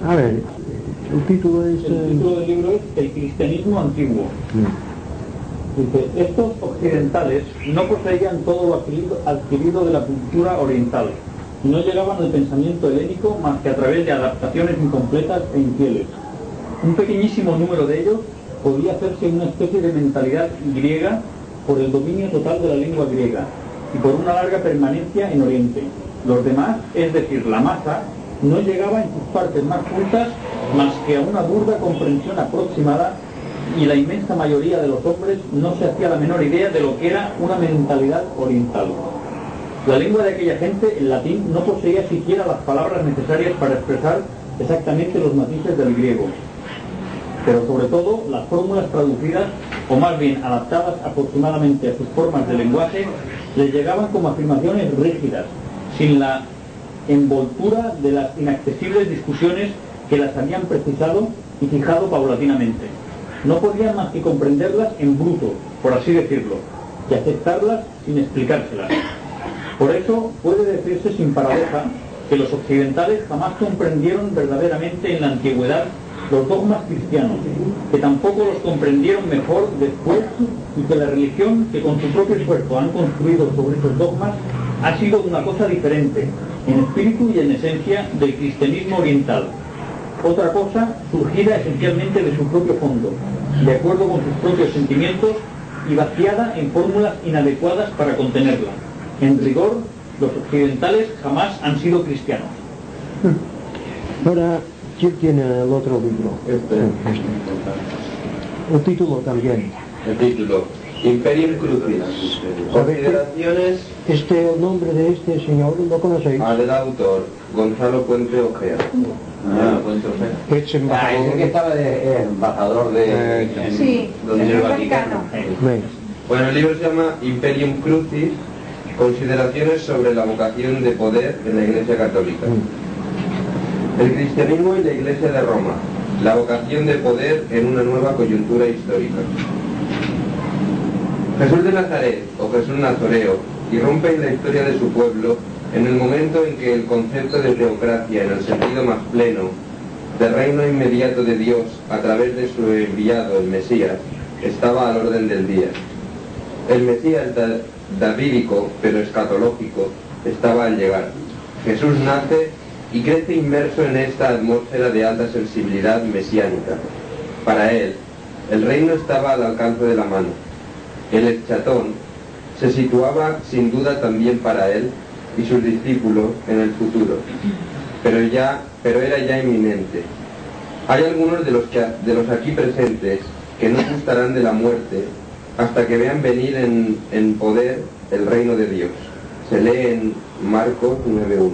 A ver, el título es... El título del libro es El cristianismo antiguo. Dice, estos occidentales no poseían todo lo adquirido de la cultura oriental y no llegaban al pensamiento helénico más que a través de adaptaciones incompletas e infieles. Un pequeñísimo número de ellos podía hacerse una especie de mentalidad griega por el dominio total de la lengua griega y por una larga permanencia en Oriente. Los demás, es decir, la masa, no llegaba en sus partes más cultas más que a una burda comprensión aproximada, y la inmensa mayoría de los hombres no se hacía la menor idea de lo que era una mentalidad oriental. La lengua de aquella gente, el latín, no poseía siquiera las palabras necesarias para expresar exactamente los matices del griego, pero sobre todo las fórmulas traducidas, o más bien adaptadas aproximadamente a sus formas de lenguaje, les llegaban como afirmaciones rígidas, sin la envoltura de las inaccesibles discusiones que las habían precisado y fijado paulatinamente. No podían más que comprenderlas en bruto, por así decirlo, y aceptarlas sin explicárselas. Por eso puede decirse sin paradoja que los occidentales jamás comprendieron verdaderamente en la antigüedad los dogmas cristianos, que tampoco los comprendieron mejor después, y que la religión que con su propio esfuerzo han construido sobre esos dogmas ha sido una cosa diferente, en espíritu y en esencia, del cristianismo oriental. Otra cosa surgida esencialmente de su propio fondo, de acuerdo con sus propios sentimientos y vaciada en fórmulas inadecuadas para contenerla. En rigor, los occidentales jamás han sido cristianos. Ahora, ¿quién tiene el otro libro? El título también. El título, Imperium Crucis. Consideraciones... El nombre de este señor, ¿lo conocéis? Del autor, Gonzalo Puente Ojea. Puente Ojea. Es embajador. Ese que estaba de embajador de... Sí, donde el Vaticano. Bueno, el libro se llama Imperium Crucis, Consideraciones sobre la vocación de poder en la Iglesia Católica. El cristianismo y la Iglesia de Roma, la vocación de poder en una nueva coyuntura histórica. Jesús de Nazaret, o Jesús Nazoreo, irrumpe en la historia de su pueblo en el momento en que el concepto de teocracia, en el sentido más pleno, de reino inmediato de Dios a través de su enviado, el Mesías, estaba al orden del día. El Mesías davídico, pero escatológico, estaba al llegar. Jesús nace y crece inmerso en esta atmósfera de alta sensibilidad mesiánica. Para él, el reino estaba al alcance de la mano. El eschatón se situaba sin duda también para él y sus discípulos en el futuro, pero era ya inminente. Hay algunos de los aquí presentes que no gustarán de la muerte hasta que vean venir en poder el reino de Dios. Se lee en Marcos 9:1.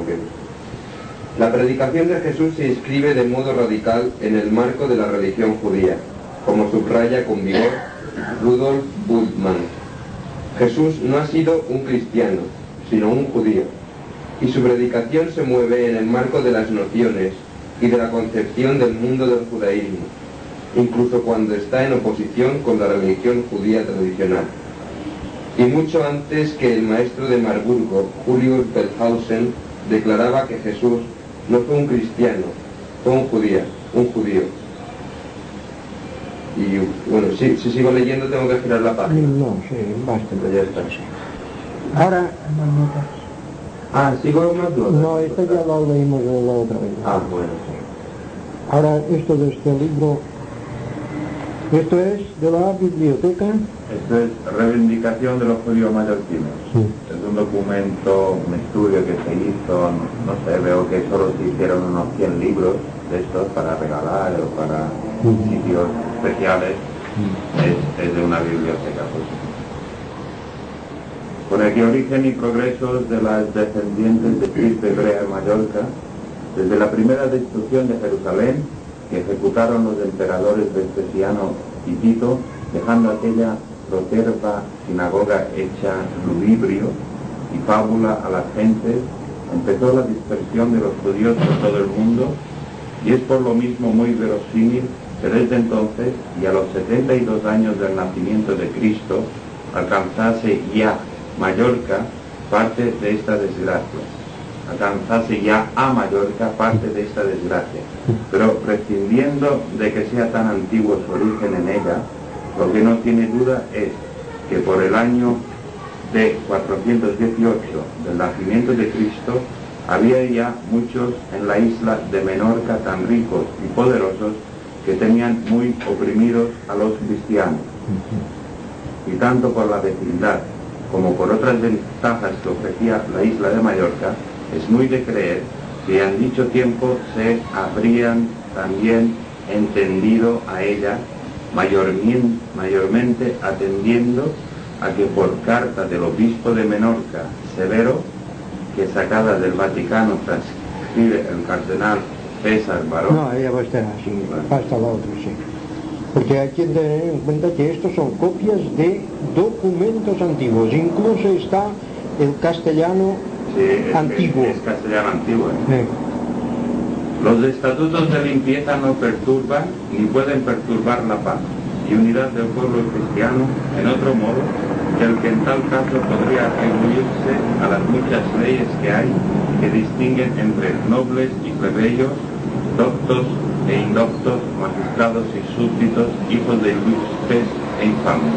La predicación de Jesús se inscribe de modo radical en el marco de la religión judía, como subraya con vigor Rudolf Bultmann. Jesús no ha sido un cristiano, sino un judío, y su predicación se mueve en el marco de las nociones y de la concepción del mundo del judaísmo, incluso cuando está en oposición con la religión judía tradicional. Y mucho antes que el maestro de Marburgo, Julius Belhausen, declaraba que Jesús no fue un cristiano, fue un judío. Y bueno, si sigo leyendo tengo que girar la página. No, sí, basta. Pero ya está. Ahora... ¿sigo más dudas? No, esto ya lo leímos la otra vez. Bueno. Ahora, esto de este libro... Esto es de la biblioteca. Esto es Reivindicación de los Judíos Mallorquines. Sí. Es un documento, un estudio que se hizo, no sé, veo que solo se hicieron unos 100 libros de estos para regalar o para sitios especiales. Es de una biblioteca, pues. Por aquí origen y progresos de las descendientes de Cristo hebrea en Mallorca, desde la primera destrucción de Jerusalén, que ejecutaron los emperadores Vespasiano y Tito, dejando aquella proterva sinagoga hecha ludibrio y fábula a las gentes, empezó la dispersión de los judíos por todo el mundo, y es por lo mismo muy verosímil que desde entonces, y a los 72 años del nacimiento de Cristo, alcanzase ya Mallorca parte de esta desgracia. alcanzase ya a Mallorca parte de esta desgracia, pero prescindiendo de que sea tan antiguo su origen en ella, lo que no tiene duda es que por el año de 418 del nacimiento de Cristo había ya muchos en la isla de Menorca tan ricos y poderosos que tenían muy oprimidos a los cristianos. Y tanto por la vecindad como por otras ventajas que ofrecía la isla de Mallorca, es muy de creer que en dicho tiempo se habrían también entendido a ella, mayormente atendiendo a que por carta del obispo de Menorca, Severo, que sacada del Vaticano transcribe el cardenal César Barón. No, ella va a estar así, hasta la otra, sí. Porque hay que tener en cuenta que estos son copias de documentos antiguos, incluso está el castellano antiguo. Es castellano antiguo. Los estatutos de limpieza no perturban ni pueden perturbar la paz y unidad del pueblo cristiano, en otro modo que el que en tal caso podría atribuirse a las muchas leyes que hay que distinguen entre nobles y plebeyos, doctos e indoctos, magistrados y súbditos, hijos de ilustres e infames.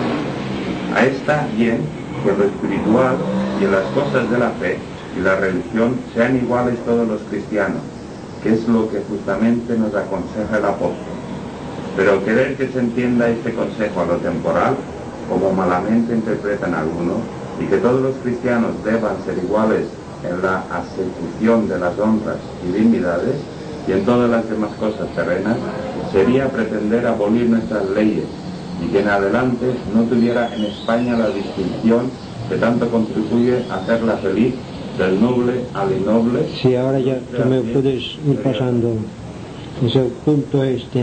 A esta bien que lo espiritual y en las cosas de la fe y la religión sean iguales todos los cristianos, que es lo que justamente nos aconseja el apóstol. Pero querer que se entienda este consejo a lo temporal, como malamente interpretan algunos, y que todos los cristianos deban ser iguales en la asecución de las honras y dignidades y en todas las demás cosas terrenas, sería pretender abolir nuestras leyes y que en adelante no tuviera en España la distinción que tanto contribuye a hacerla feliz del noble al innoble. Sí, ahora ya tú me puedes ir pasando. Es el punto este.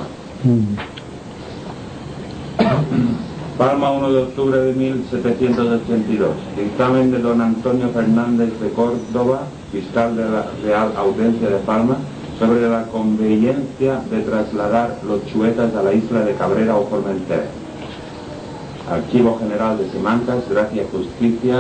Palma, 1 de octubre de 1782. Dictamen de don Antonio Fernández de Córdoba, fiscal de la Real Audiencia de Palma, sobre la conveniencia de trasladar los chuetas a la isla de Cabrera o Formentera. Archivo General de Simancas, Gracia y Justicia.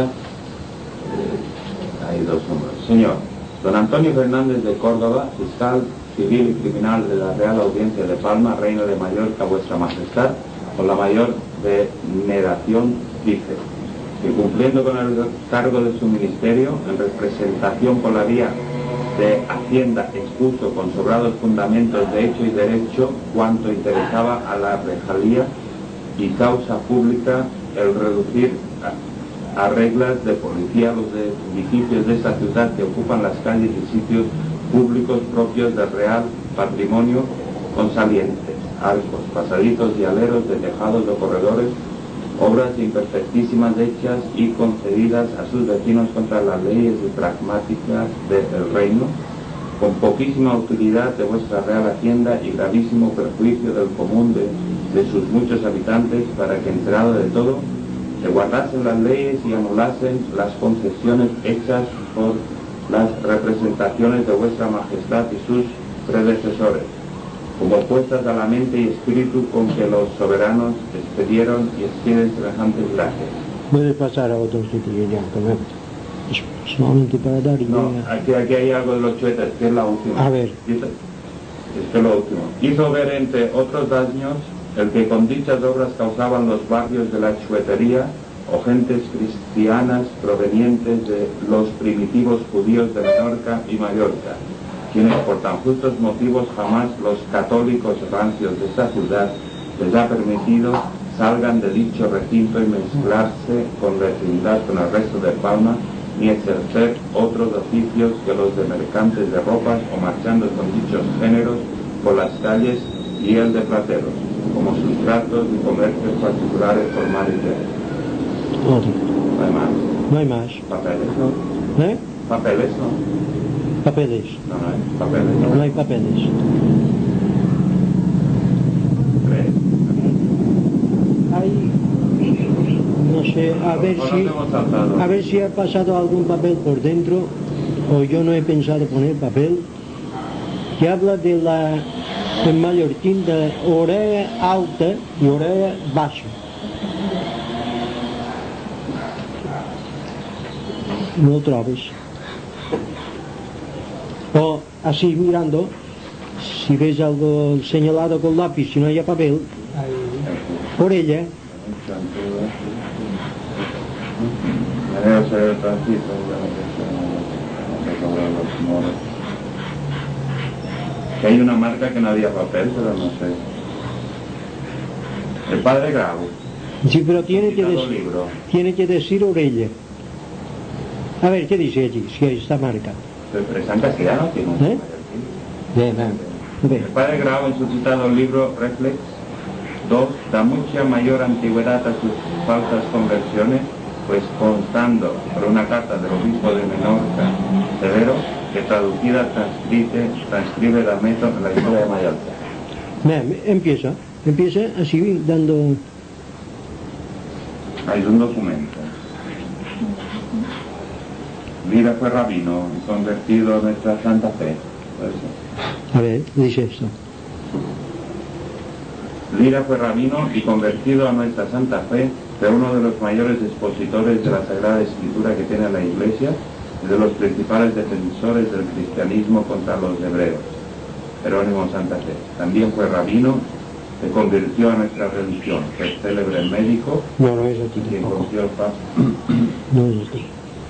Hay dos números. Señor, don Antonio Fernández de Córdoba, fiscal civil y criminal de la Real Audiencia de Palma, Reino de Mallorca, vuestra majestad, con la mayor veneración, dice que cumpliendo con el cargo de su ministerio, en representación por la vía de Hacienda, expuso con sobrados fundamentos de hecho y derecho cuanto interesaba a la rejalía y causa pública el reducir a reglas de policía los edificios de esta ciudad que ocupan las calles y sitios públicos propios del real patrimonio con salientes, arcos, pasadizos y aleros de tejados o corredores, obras imperfectísimas hechas y concedidas a sus vecinos contra las leyes y pragmáticas del reino, con poquísima utilidad de vuestra real hacienda y gravísimo perjuicio del común de sus muchos habitantes, para que enterado de todo, se guardasen las leyes y anulasen las concesiones hechas por las representaciones de vuestra majestad y sus predecesores, como puestas a la mente y espíritu con que los soberanos expedieron y expiden semejantes gracias. Puedes pasar a otro sitio ya, también. Es solamente para dar idea. No, aquí hay algo de los chuetas, que es la última. A ver. Esto es lo último. Hizo ver, entre otros daños, el que con dichas obras causaban los barrios de la chuetería o gentes cristianas provenientes de los primitivos judíos de Menorca y Mallorca, quienes por tan justos motivos jamás los católicos rancios de esta ciudad les ha permitido salgan de dicho recinto y mezclarse con vecindad con el resto de Palma, ni ejercer otros oficios que los de mercantes de ropas o marchando con dichos géneros por las calles y el de plateros, como sustratos y comercios particulares formales de... Otro. No hay más. No hay más. Papeles, ¿no? Papeles, ¿no? Papeles. No hay papeles. No hay papeles. Hay, no sé, a ver si ha pasado algún papel por dentro, o yo no he pensado poner papel, que habla de la, en mallorquín, de orella alta y orella baja. No lo trobes. O así mirando, si ves algo señalado con lápiz, si no haya papel, orella. Que hay una marca que no había papel, pero no sé. El padre Grau. Sí, pero tiene que decir orella. A ver, ¿qué dice allí? Si hay esta marca. Pero está en castellano, tiene un Bien. El padre Grau, en su citado libro Reflex 2, da mucha mayor antigüedad a sus falsas conversiones, pues constando por una carta del obispo de Menorca, Severo, que traducida transcribe la método en la historia de Mallorca. Bien, empieza así dando... Hay un documento. Lira fue rabino y convertido a nuestra Santa Fe. A ver, dice esto. Lira fue rabino y convertido a nuestra Santa Fe, fue uno de los mayores expositores de la Sagrada Escritura que tiene la Iglesia y de los principales defensores del cristianismo contra los hebreos. Jerónimo Santa Fe. También fue rabino, se convirtió a nuestra religión, fue célebre médico. No es aquí quien conoció el Papa. No es aquí.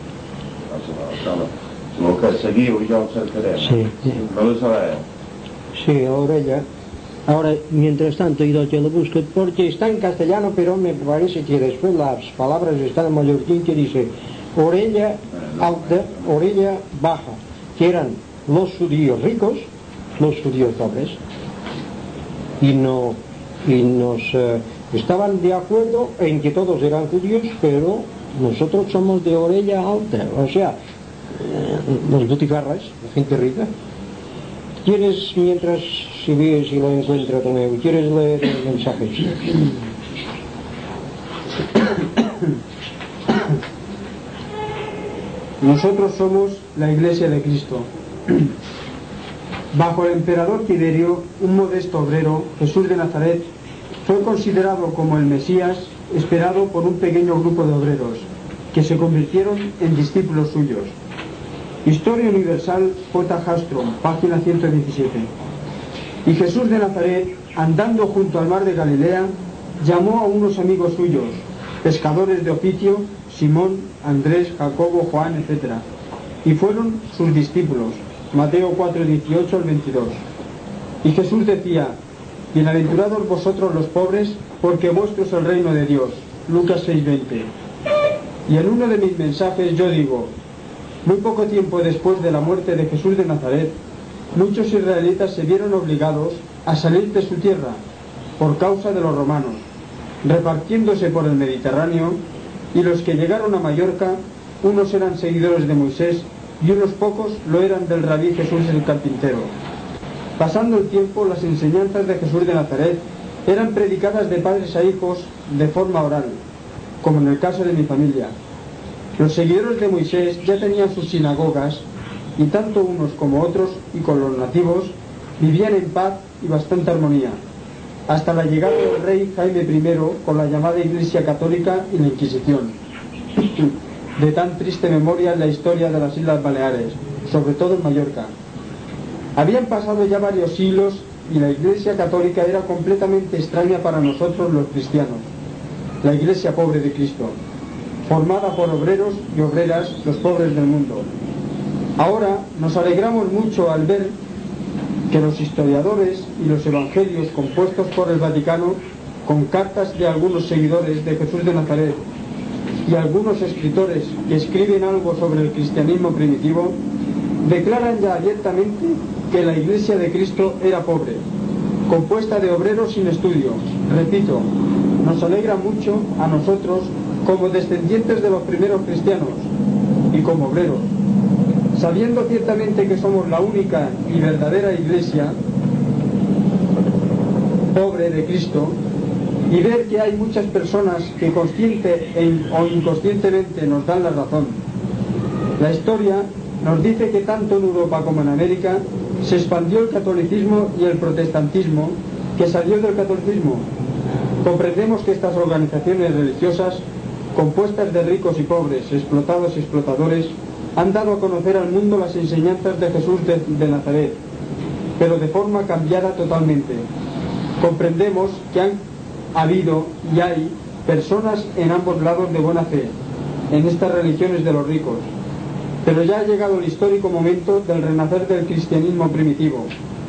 Lo que seguiu yo observaré. Sí. Lo sabré. Sí, orella. Ahora, mientras tanto, yo lo busco porque está en castellano, pero me parece que después las palabras están en mallorquín que dice orella alta, orella baja, que eran los judíos ricos, los judíos pobres, y nos estaban de acuerdo en que todos eran judíos, pero nosotros somos de orella alta, o sea, los butifarras, la gente rica. ¿Quieres, mientras si lo encuentro también, quieres leer el mensaje? Nosotros somos la Iglesia de Cristo. Bajo el emperador Tiberio, un modesto obrero, Jesús de Nazaret, fue considerado como el Mesías, esperado por un pequeño grupo de obreros, que se convirtieron en discípulos suyos. Historia Universal, J. Hastrom, página 117. Y Jesús de Nazaret, andando junto al mar de Galilea, llamó a unos amigos suyos, pescadores de oficio, Simón, Andrés, Jacobo, Juan, etc. Y fueron sus discípulos. Mateo 4, 18 al 22. Y Jesús decía: bienaventurados vosotros los pobres, porque vuestro es el reino de Dios. Lucas 6, 20. Y en uno de mis mensajes yo digo: muy poco tiempo después de la muerte de Jesús de Nazaret, muchos israelitas se vieron obligados a salir de su tierra por causa de los romanos, repartiéndose por el Mediterráneo, y los que llegaron a Mallorca, unos eran seguidores de Moisés y unos pocos lo eran del rabí Jesús el carpintero. Pasando el tiempo, las enseñanzas de Jesús de Nazaret eran predicadas de padres a hijos de forma oral, como en el caso de mi familia. Los seguidores de Moisés ya tenían sus sinagogas, y tanto unos como otros, y con los nativos, vivían en paz y bastante armonía, hasta la llegada del rey Jaime I con la llamada Iglesia Católica y la Inquisición. De tan triste memoria en la historia de las Islas Baleares, sobre todo en Mallorca. Habían pasado ya varios siglos y la Iglesia Católica era completamente extraña para nosotros los cristianos, la Iglesia pobre de Cristo, formada por obreros y obreras, los pobres del mundo. Ahora nos alegramos mucho al ver que los historiadores y los evangelios compuestos por el Vaticano, con cartas de algunos seguidores de Jesús de Nazaret y algunos escritores que escriben algo sobre el cristianismo primitivo, declaran ya abiertamente que la Iglesia de Cristo era pobre, compuesta de obreros sin estudio. Repito, nos alegra mucho a nosotros como descendientes de los primeros cristianos y como obreros, sabiendo ciertamente que somos la única y verdadera Iglesia pobre de Cristo, y ver que hay muchas personas que consciente o inconscientemente nos dan la razón. La historia nos dice que tanto en Europa como en América se expandió el catolicismo y el protestantismo, que salió del catolicismo. Comprendemos que estas organizaciones religiosas, compuestas de ricos y pobres, explotados y explotadores, han dado a conocer al mundo las enseñanzas de Jesús de Nazaret, pero de forma cambiada totalmente. Comprendemos que han habido y hay personas en ambos lados de buena fe, en estas religiones de los ricos, pero ya ha llegado el histórico momento del renacer del cristianismo primitivo.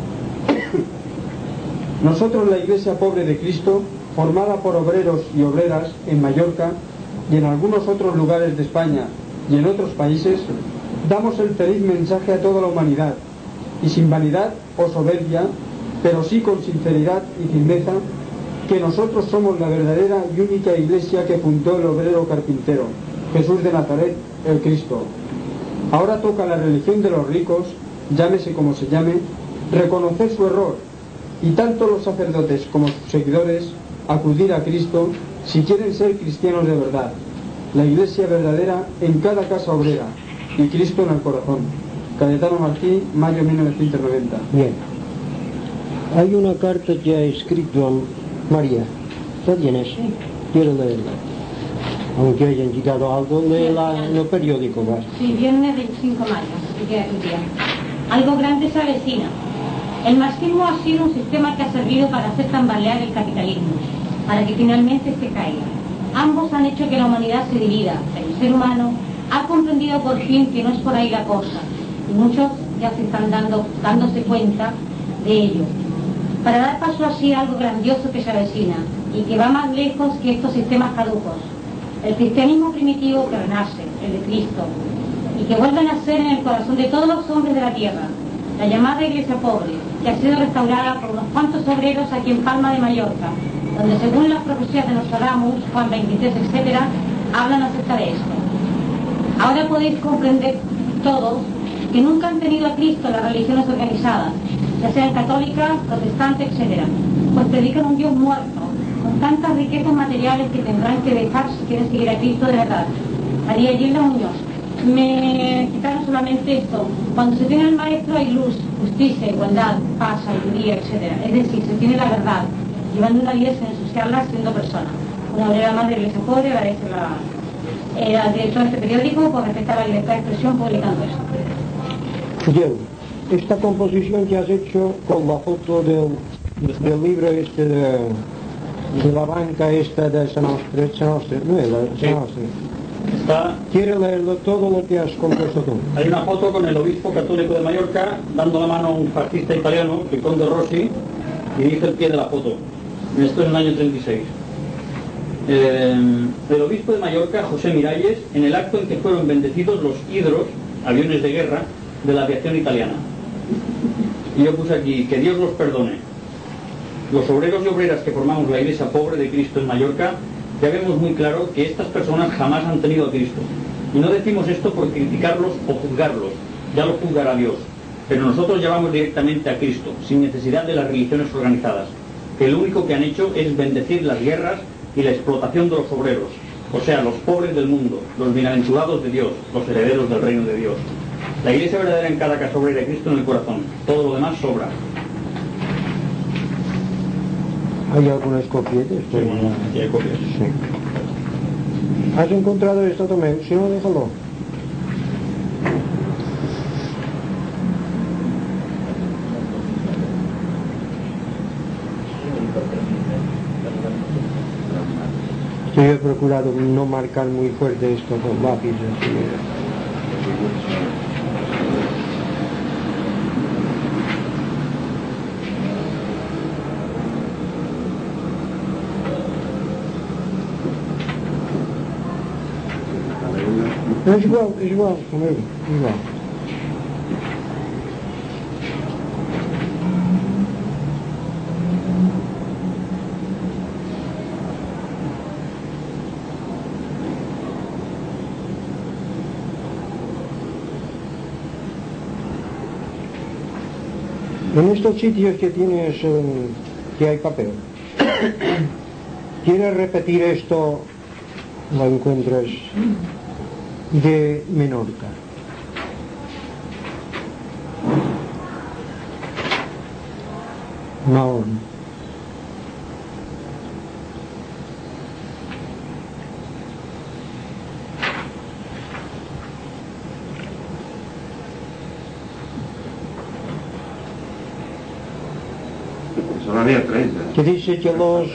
Nosotros, la Iglesia Pobre de Cristo, formada por obreros y obreras en Mallorca y en algunos otros lugares de España y en otros países, damos el feliz mensaje a toda la humanidad, y sin vanidad o soberbia, pero sí con sinceridad y firmeza, que nosotros somos la verdadera y única Iglesia que fundó el obrero carpintero, Jesús de Nazaret, el Cristo. Ahora toca a la religión de los ricos, llámese como se llame, reconocer su error, y tanto los sacerdotes como sus seguidores acudir a Cristo si quieren ser cristianos de verdad. La Iglesia verdadera en cada casa obrera y Cristo en el corazón. Cayetano Martí, mayo 1990. Bien. Hay una carta que ha escrito María. ¿La tienes? Quiero leerla. Aunque hayan quitado algo de los periódicos. Sí, viernes 25 de mayo. Algo grande se avecina. El marxismo ha sido un sistema que ha servido para hacer tambalear el capitalismo, para que finalmente se caiga. Ambos han hecho que la humanidad se divida, pero el ser humano ha comprendido por fin que no es por ahí la cosa, y muchos ya se están dándose cuenta de ello. Para dar paso así a algo grandioso que se avecina, y que va más lejos que estos sistemas caducos, el cristianismo primitivo que renace, el de Cristo, y que vuelve a nacer en el corazón de todos los hombres de la tierra, la llamada Iglesia Pobre, que ha sido restaurada por unos cuantos obreros aquí en Palma de Mallorca, donde según las profecías de Nostradamus, Juan 23, etc., hablan acerca de esto. Ahora podéis comprender todos que nunca han tenido a Cristo las religiones organizadas, ya sean católicas, protestantes, etc., pues predican un Dios muerto, con tantas riquezas materiales que tendrán que dejar si quieren seguir a Cristo de verdad. María Gilda Muñoz. Me quitaron solamente esto. Cuando se tiene al maestro hay luz, justicia, igualdad, paz, sabiduría, etc. Es decir, se tiene la verdad, llevando una vida sin ensuciarla, siendo persona. Una obrera más de Iglesia Pobre agradece al director de este periódico por respetar la libertad de expresión publicando esto. Bien, esta composición que has hecho con la foto del libro este de la banca esta de San Ostre, no es la de San Ostre. ¿Quiere leerlo todo lo que has compuesto tú? Hay una foto con el obispo católico de Mallorca dando la mano a un fascista italiano, el conde Rossi, y dice el pie de la foto. Esto es en el año 36. El obispo de Mallorca, José Miralles, en el acto en que fueron bendecidos los hidros, aviones de guerra, de la aviación italiana. Y yo puse aquí, que Dios los perdone. Los obreros y obreras que formamos la Iglesia Pobre de Cristo en Mallorca, ya vemos muy claro que estas personas jamás han tenido a Cristo. Y no decimos esto por criticarlos o juzgarlos, ya lo juzgará Dios. Pero nosotros llevamos directamente a Cristo, sin necesidad de las religiones organizadas, que lo único que han hecho es bendecir las guerras y la explotación de los obreros, o sea, los pobres del mundo, los bienaventurados de Dios, los herederos del reino de Dios. La Iglesia verdadera en cada casa obrera y Cristo en el corazón. Todo lo demás sobra. ¿Hay algunas copias de esto? Sí, bueno, aquí hay copias. Sí. ¿Has encontrado esto también? Si no, déjalo. Yo he procurado no marcar muy fuerte esto con lápices. Es igual, conmigo, igual. En estos sitios que tienes, que hay papel, ¿quieres repetir esto? Lo encuentras de Menorca. Mahón. Solo había 3. Que dice que los...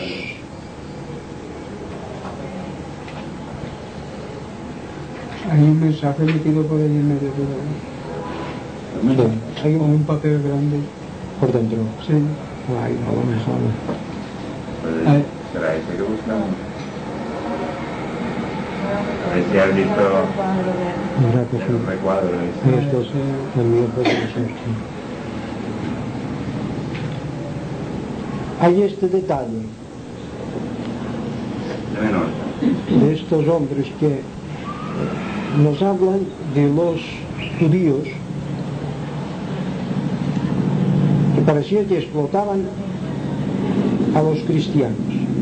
Hay un mensaje metido por ahí en medio de la... Hay un papel grande. por dentro. Sí. Ay, no, lo mejor. ¿Será ese que buscamos? A ver si has visto Mira que sí. el recuadro. Esto es el mío profesor. Hay este detalle De menor. de estos hombres que nos hablan de los judíos que parecía que explotaban a los cristianos.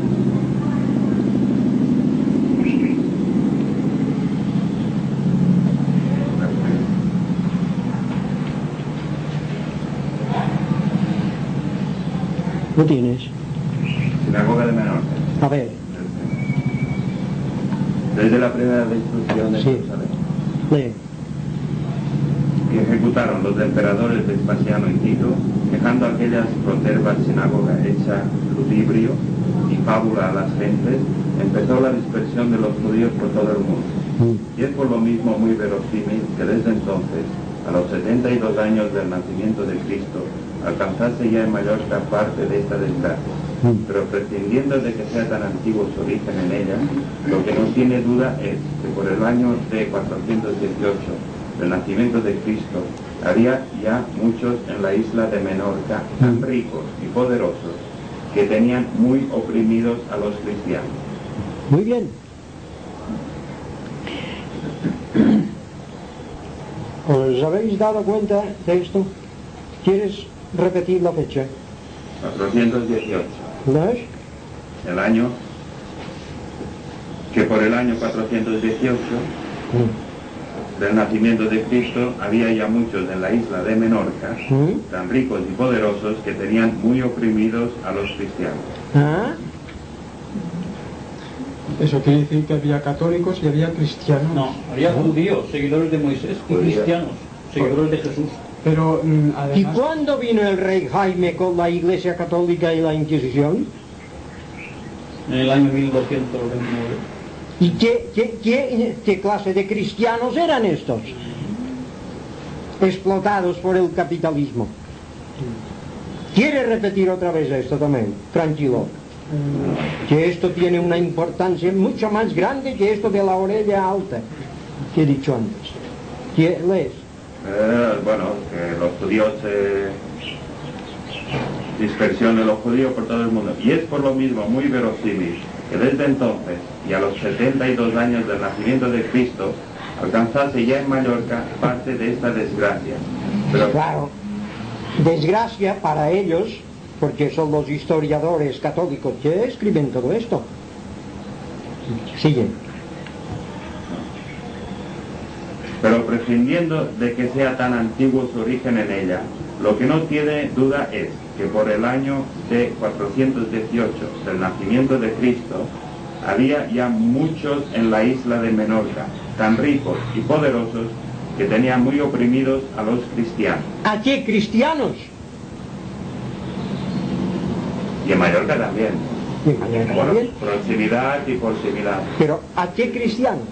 ¿Lo tienes? Sinagoga de Menor. A ver, Desde la primera destrucción de Sí. Jerusalén. lee. Y ejecutaron los emperadores Vespasiano y Tito, dejando aquellas protervas sinagoga hecha ludibrio y fábula a las gentes, empezó la dispersión de los judíos por todo el mundo. Y es por lo mismo muy verosímil que desde entonces, a los 72 años del nacimiento de Cristo, alcanzase ya en Mallorca parte de esta desgracia. Pero prescindiendo de que sea tan antiguo su origen en ella, lo que no tiene duda es que por el año de 418 del nacimiento de Cristo, había ya muchos en la isla de Menorca tan ricos y poderosos que tenían muy oprimidos a los cristianos. Muy bien. ¿Os habéis dado cuenta de esto? ¿Quieres repetir la fecha? 418, ¿No es? el año que por el año 418 del nacimiento de Cristo había ya muchos en la isla de Menorca tan ricos y poderosos que tenían muy oprimidos a los cristianos. ¿Ah? Eso quiere decir que había católicos y había cristianos. No, había judíos, seguidores de Moisés, y cristianos, seguidores de Jesús. Pero ¿Y además... cuándo vino el rey Jaime con la Iglesia Católica y la Inquisición? En el año 1229. ¿Y qué clase de cristianos eran estos? Explotados por el capitalismo. ¿Quiere repetir otra vez esto también? Tranquilo. Que esto tiene una importancia mucho más grande que esto de la orella alta que he dicho antes. ¿Qué lees? Bueno, que los judíos, dispersión de los judíos por todo el mundo. Y es por lo mismo muy verosímil que desde entonces y a los 72 años del nacimiento de Cristo alcanzase ya en Mallorca parte de esta desgracia. Pero Claro, desgracia para ellos, porque son los historiadores católicos que escriben todo esto. Sigue. Pero prescindiendo de que sea tan antiguo su origen en ella, lo que no tiene duda es que por el año de 418 del nacimiento de Cristo, había ya muchos en la isla de Menorca, tan ricos y poderosos, que tenían muy oprimidos a los cristianos. ¿A qué cristianos? Y en Mallorca también. En Mallorca Bueno, también. proximidad y proximidad. Pero ¿a qué cristianos?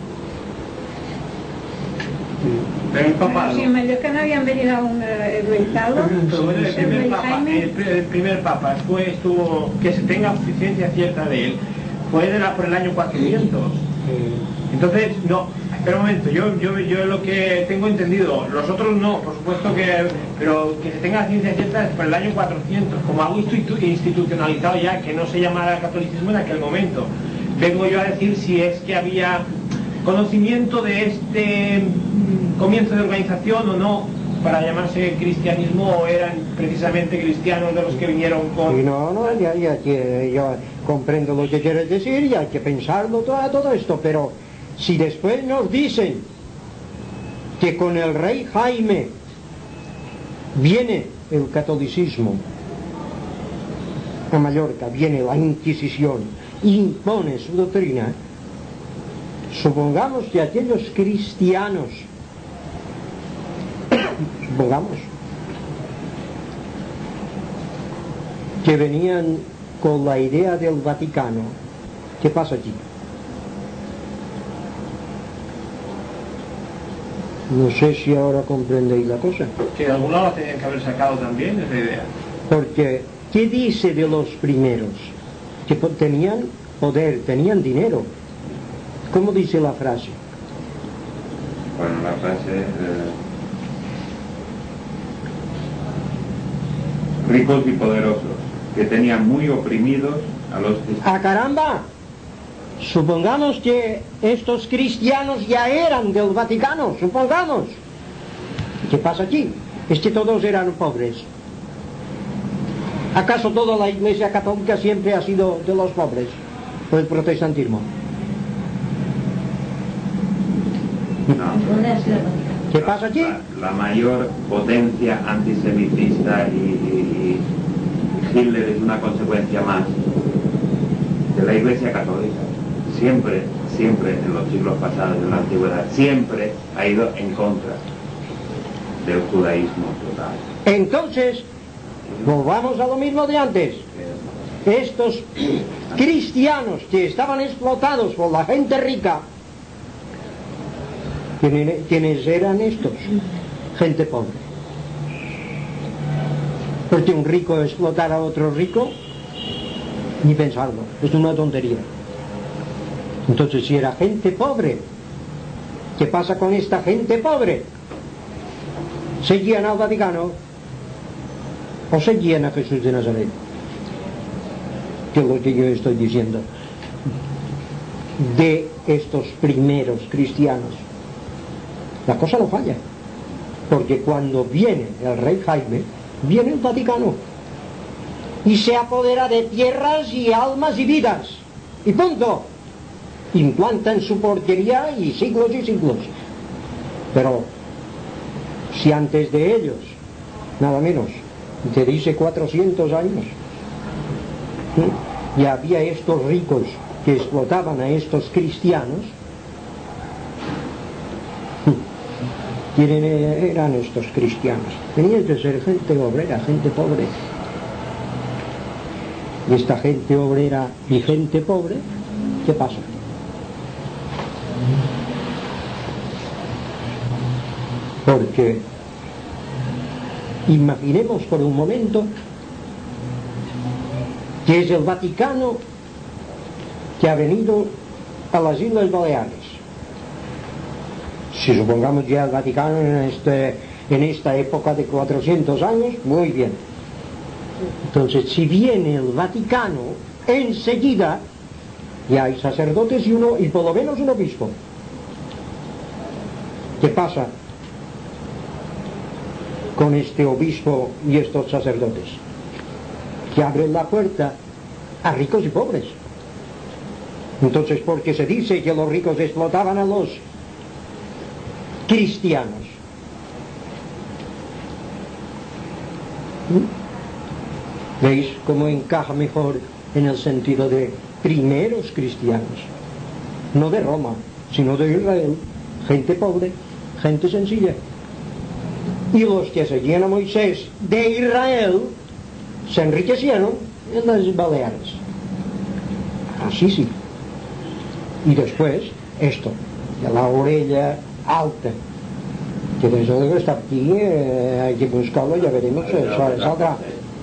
Pero el papado. Si en Mallorca no habían venido aún el rey Carlos, Pero bueno, el primer rey papa, Jaime. el primer papa estuvo, que se tenga ciencia cierta de él, fue por el año 400. Entonces, no, espera un momento, yo lo que tengo entendido, los otros no, por supuesto que, pero que se tenga ciencia cierta es por el año 400, como algo institucionalizado ya, que no se llamara catolicismo en aquel momento. Vengo yo a decir si es que había conocimiento de este comienzo de organización o no para llamarse cristianismo, o eran precisamente cristianos de los que vinieron con... Y no, ya comprendo lo que quieres decir y hay que pensarlo todo esto, pero si después nos dicen que con el rey Jaime viene el catolicismo a Mallorca, viene la Inquisición, impone su doctrina, supongamos que aquellos cristianos, supongamos, que venían con la idea del Vaticano. ¿Qué pasa aquí? No sé si ahora comprendéis la cosa. Que algunos la tenían que haber sacado también, esa idea. Porque, ¿qué dice de los primeros? Que tenían poder, tenían dinero. ¿Cómo dice la frase? Bueno, la frase... ricos y poderosos, que tenían muy oprimidos a los cristianos. ¡Ah, caramba! Supongamos que estos cristianos ya eran del Vaticano, supongamos. ¿Qué pasa aquí? Es que todos eran pobres. ¿Acaso toda la Iglesia Católica siempre ha sido de los pobres? ¿O el protestantismo? No. ¿Qué pasa aquí? La mayor potencia antisemitista y Hitler es una consecuencia más de la Iglesia Católica. Siempre en los siglos pasados, en la antigüedad, siempre ha ido en contra del judaísmo total. Entonces, volvamos a lo mismo de antes. Estos cristianos que estaban explotados por la gente rica, ¿quiénes eran estos? Gente pobre. Porque un rico explotar a otro rico, ni pensarlo, es una tontería. Entonces, si era gente pobre, ¿qué pasa con esta gente pobre? ¿Seguían al Vaticano o seguían a Jesús de Nazaret? Que es lo que yo estoy diciendo de estos primeros cristianos. La cosa no falla, porque cuando viene el rey Jaime, viene el Vaticano y se apodera de tierras y almas y vidas, y punto. Implantan su porquería y siglos, pero si antes de ellos, nada menos, te dice 400 años, y había estos ricos que explotaban a estos cristianos, ¿quiénes eran estos cristianos? Tenían que ser gente obrera, gente pobre. Y esta gente obrera y gente pobre, ¿qué pasa? Porque imaginemos por un momento que es el Vaticano que ha venido a las Islas Baleares. Si supongamos ya el Vaticano en esta época de 400 años, muy bien. Entonces, si viene el Vaticano, enseguida ya hay sacerdotes y por lo menos un obispo. ¿Qué pasa con este obispo y estos sacerdotes? Que abren la puerta a ricos y pobres. Entonces, ¿por qué se dice que los ricos explotaban a los cristianos? ¿Veis cómo encaja mejor en el sentido de primeros cristianos? No de Roma, sino de Israel. Gente pobre, gente sencilla. Y los que seguían a Moisés de Israel se enriquecieron en las Baleares. Así sí. Y después, esto, de la orella alta, que eso debe estar aquí, hay que buscarlo, ya veremos, saldrá.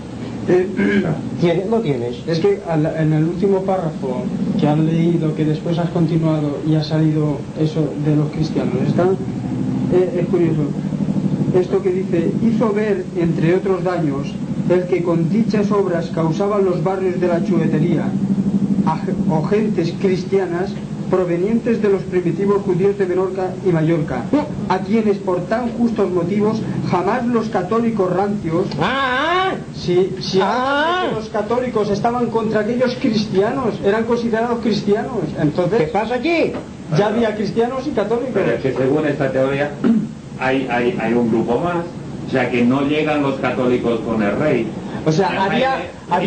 ¿Lo tienes? Es que en el último párrafo que has leído, que después has continuado y ha salido eso de los cristianos, es curioso. Esto que dice: hizo ver, entre otros daños, el que con dichas obras causaban los barrios de la chuetería o gentes cristianas provenientes de los primitivos judíos de Menorca y Mallorca, a quienes por tan justos motivos jamás los católicos rancios, si los católicos estaban contra aquellos cristianos, eran considerados cristianos, entonces ¿qué pasa aquí? Ya había cristianos y católicos. Pero es que según esta teoría hay un grupo más, o sea que no llegan los católicos con el rey. O sea, había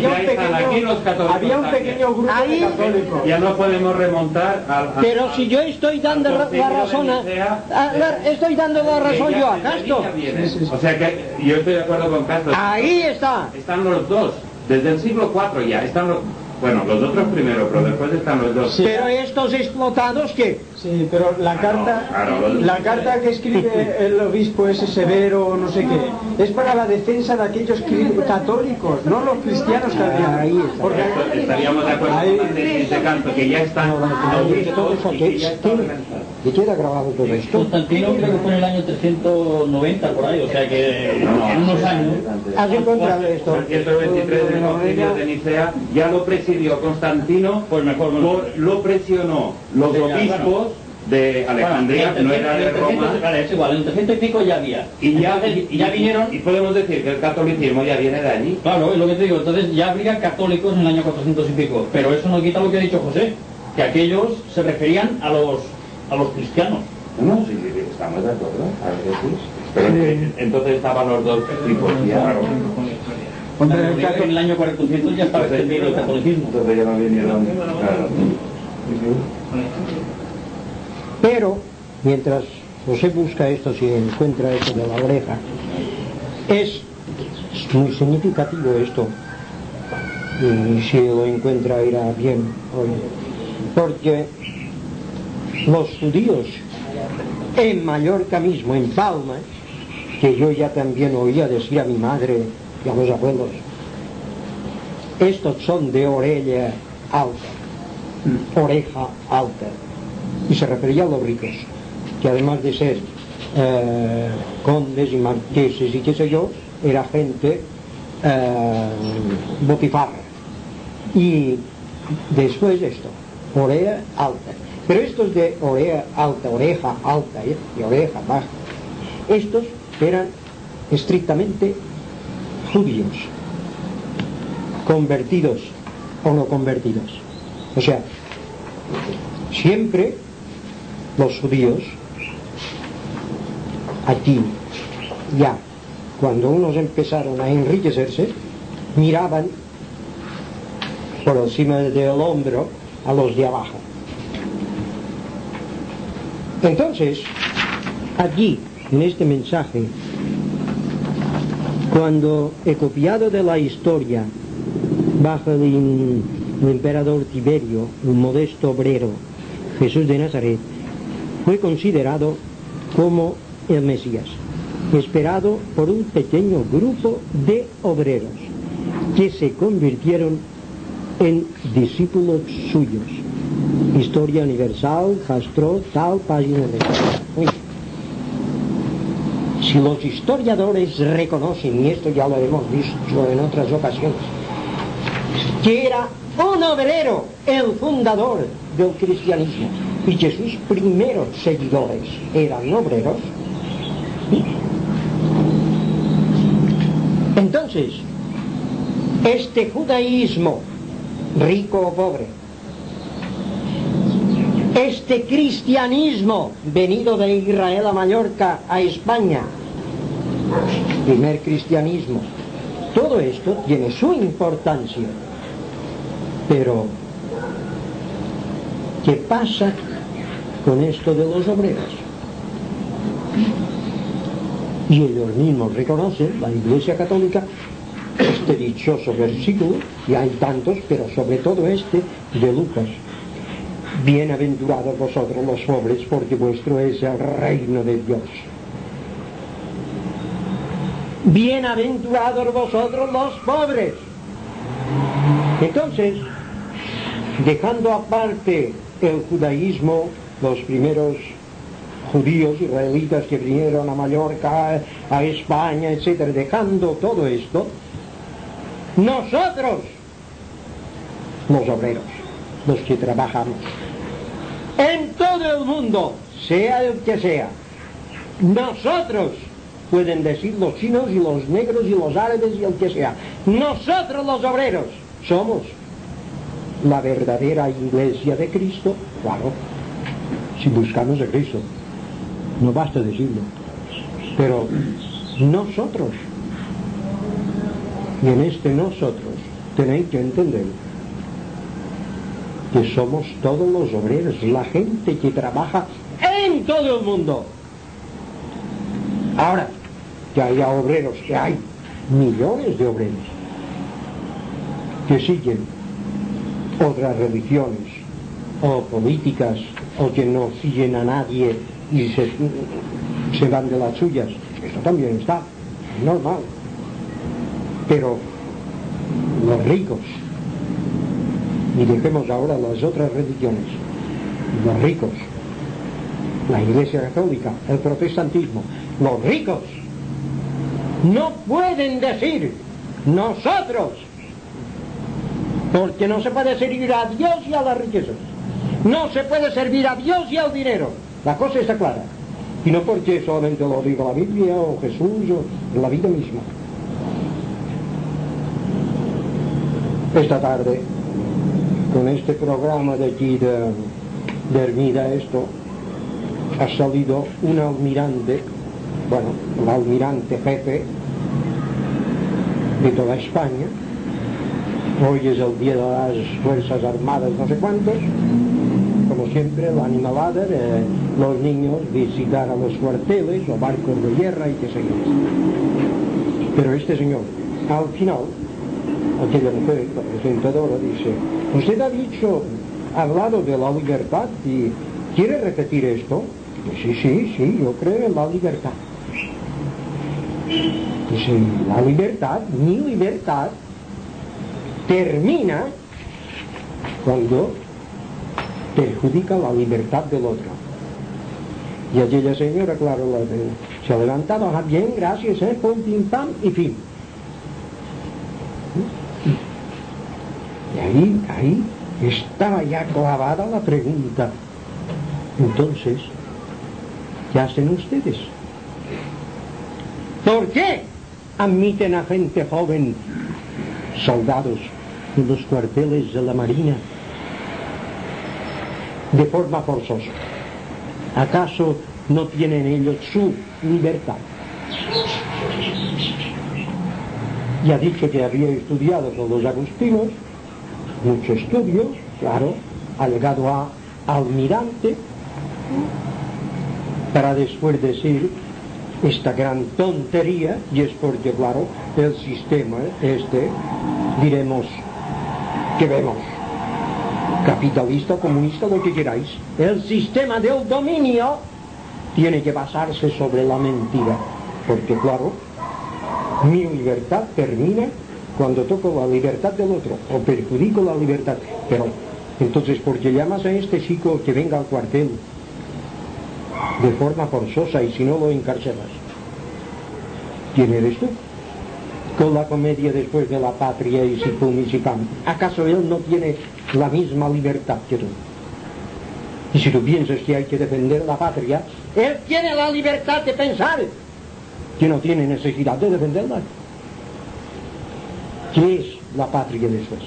un pequeño grupo de católicos. Ya no podemos remontar pero si yo estoy dando la razón estoy dando la razón yo a Castro. O sea que yo estoy de acuerdo con Castro. Ahí está. Están los dos. Desde el siglo IV ya están los... Bueno, los otros primero, pero después están los dos. Sí. Pero estos explotados, ¿qué? Sí, pero la carta, claro, la carta que escribe el obispo ese Severo, no sé qué, es para la defensa de aquellos católicos, no los cristianos que habían. Ahí está. Porque estaríamos de acuerdo con la tesis de Canto, que ya están obispos y que ya está organizado. ¿Y queda grabado todo esto? Constantino creo que fue en el año 390 por ahí, o sea que en unos años. ¿Has encontrado esto? El 123 del Concilio de Nicea ya lo presidió Constantino, Pues mejor lo presionó los Sí, ya, obispos bueno. de Alejandría, Bueno, no era de Roma. Vale, es igual, en 300 y pico ya había. Y ya vinieron. y podemos decir que el catolicismo ya viene de allí. Claro, es lo que te digo, entonces ya habría católicos en el año 400 y pico, pero eso no quita lo que ha dicho José, que aquellos se referían a los cristianos. No, sí, estamos de acuerdo, claro que sí. Pero entonces estaban los dos tipos ya. Claro. Hombre, En el año 400 ya estaba extendido el catolicismo. Entonces ya no vinieron. Claro. Pero, mientras José busca esto, si encuentra esto de la oreja, es muy significativo esto. Y si lo encuentra irá bien hoy. Porque los judíos en Mallorca mismo, en Palma, que yo ya también oía decir a mi madre y a los abuelos, estos son de oreja alta, y se refería a los ricos, que además de ser condes y marqueses y qué sé yo, era gente botifarra. Y después esto, oreja alta. Pero estos de oreja alta y oreja baja, estos eran estrictamente judíos, convertidos o no convertidos. O sea, siempre los judíos, aquí, ya, cuando unos empezaron a enriquecerse, miraban por encima del hombro a los de abajo. Entonces, aquí, en este mensaje, cuando he copiado de la historia bajo el emperador Tiberio, un modesto obrero, Jesús de Nazaret, fue considerado como el Mesías, esperado por un pequeño grupo de obreros que se convirtieron en discípulos suyos. Historia Universal, Castro, tal, página de tal. Si los historiadores reconocen, y esto ya lo hemos visto en otras ocasiones, que era un obrero el fundador del cristianismo y que sus primeros seguidores eran obreros, entonces este judaísmo, rico o pobre, este cristianismo venido de Israel a Mallorca, a España, primer cristianismo, todo esto tiene su importancia. Pero ¿qué pasa con esto de los obreros? Y ellos mismos reconocen, la Iglesia Católica, este dichoso versículo, y hay tantos, pero sobre todo este de Lucas: bienaventurados vosotros los pobres, porque vuestro es el reino de Dios. Bienaventurados vosotros los pobres. Entonces, dejando aparte el judaísmo, los primeros judíos israelitas que vinieron a Mallorca, a España, etcétera, dejando todo esto, nosotros, los obreros, los que trabajamos en todo el mundo, sea el que sea, nosotros, pueden decir los chinos y los negros y los árabes y el que sea, nosotros los obreros somos la verdadera Iglesia de Cristo. Claro, si buscamos a Cristo, no basta decirlo, pero nosotros, y en este nosotros tenéis que entender que somos todos los obreros, la gente que trabaja en todo el mundo. Ahora, que haya obreros, que hay millones de obreros, que siguen otras religiones o políticas o que no siguen a nadie y se van de las suyas, eso también está, es normal. Pero los ricos, y dejemos ahora las otras religiones, los ricos, la Iglesia Católica, el protestantismo, los ricos no pueden decir nosotros, porque no se puede servir a Dios y a las riquezas, no se puede servir a Dios y al dinero, la cosa está clara, y no porque solamente lo diga la Biblia o Jesús o la vida misma. Esta tarde, con este programa de aquí de Hermida, ha salido un almirante, bueno, el almirante jefe de toda España. Hoy es el día de las Fuerzas Armadas, no sé cuántos, como siempre, la animalada de los niños visitar a los cuarteles o barcos de guerra y qué sé yo. Pero este señor, al final, aquella mujer, la presentadora, dice: usted ha hablado de la libertad y ¿quiere repetir esto? Sí, yo creo en la libertad. Dice: la libertad, mi libertad, termina cuando perjudica la libertad del otro. Y aquella señora, claro, se ha levantado: bien, gracias, pum, pim, pam, y fin. Y ahí estaba ya clavada la pregunta. Entonces, ¿qué hacen ustedes? ¿Por qué admiten a gente joven, soldados, en los cuarteles de la Marina de forma forzosa? ¿Acaso no tienen ellos su libertad? Y ha dicho que había estudiado con los agustinos, mucho estudio, claro, ha llegado a almirante, para después decir esta gran tontería, y es porque, claro, el sistema diremos que vemos, capitalista, comunista, lo que queráis, el sistema del dominio tiene que basarse sobre la mentira, porque, claro, mi libertad termina cuando toco la libertad del otro o perjudico la libertad. Pero entonces, ¿por qué llamas a este chico que venga al cuartel de forma forzosa y si no lo encarcelas? ¿Quién eres tú? Con la comedia después de la patria y si pum y si pam. ¿Acaso él no tiene la misma libertad que tú? Y si tú piensas que hay que defender la patria, él tiene la libertad de pensar que no tiene necesidad de defenderla. ¿Qué es la patria después?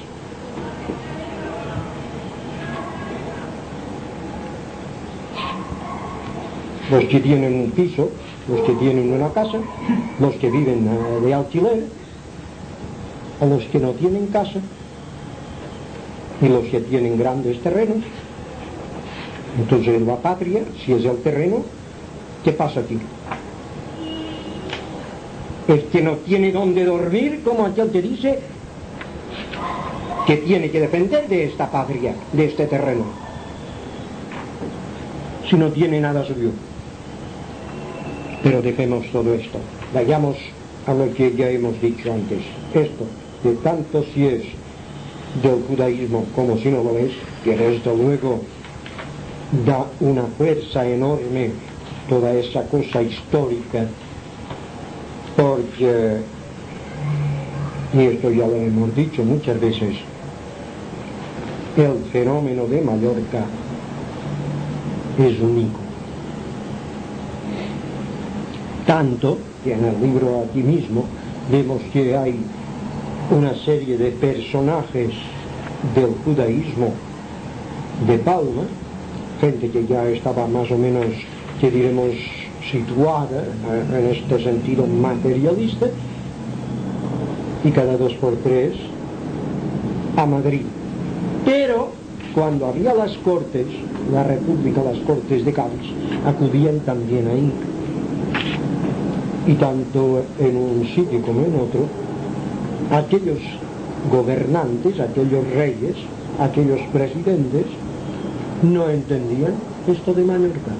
Los que tienen un piso, los que tienen una casa, los que viven de alquiler, o los que no tienen casa, y los que tienen grandes terrenos. Entonces la patria, si es el terreno, ¿qué pasa aquí? El que no tiene dónde dormir, como aquel que dice que tiene que depender de esta patria, de este terreno, si no tiene nada suyo. Pero dejemos todo esto, vayamos a lo que ya hemos dicho antes. Esto, de tanto si es del judaísmo como si no lo es, que desde luego da una fuerza enorme toda esa cosa histórica, porque, y esto ya lo hemos dicho muchas veces, el fenómeno de Mallorca es único. Tanto que en el libro aquí mismo vemos que hay una serie de personajes del judaísmo de Palma, gente que ya estaba más o menos, que diremos, situada en este sentido materialista, y cada 2 por 3 a Madrid. Pero cuando había las cortes, la República, las cortes de Cádiz, acudían también ahí. Y tanto en un sitio como en otro, aquellos gobernantes, aquellos reyes, aquellos presidentes, no entendían esto de Mallorca.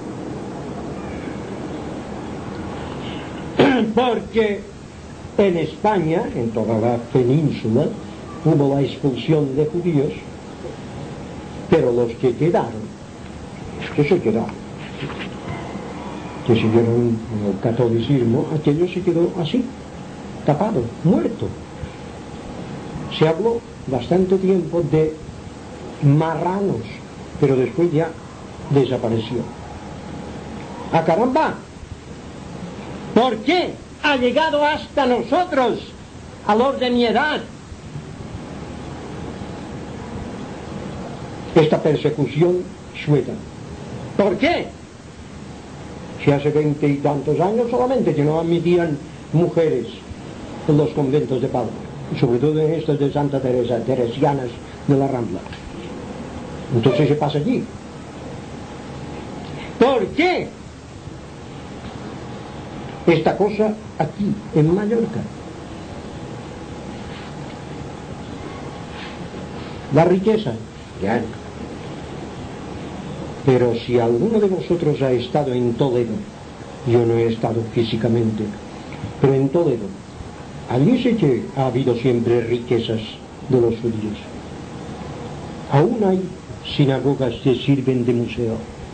Porque en España, en toda la península, hubo la expulsión de judíos, pero los que quedaron, que se quedaron, que siguieron el catolicismo, aquello se quedó así, tapado, muerto. Se habló bastante tiempo de marranos, pero después ya desapareció. ¡Ah, caramba! ¿Por qué ha llegado hasta nosotros, a los de mi edad, esta persecución sueca? ¿Por qué? Si hace 20 y tantos años solamente que no admitían mujeres en los conventos de padres, sobre todo en estos de Santa Teresa, teresianas de la Rambla. Entonces, ¿qué pasa allí? ¿Por qué esta cosa aquí, en Mallorca? La riqueza, ya. Pero si alguno de vosotros ha estado en Toledo, yo no he estado físicamente, pero en Toledo, allí sí que ha habido siempre riquezas de los judíos. Aún hay sinagogas que sirven de museo.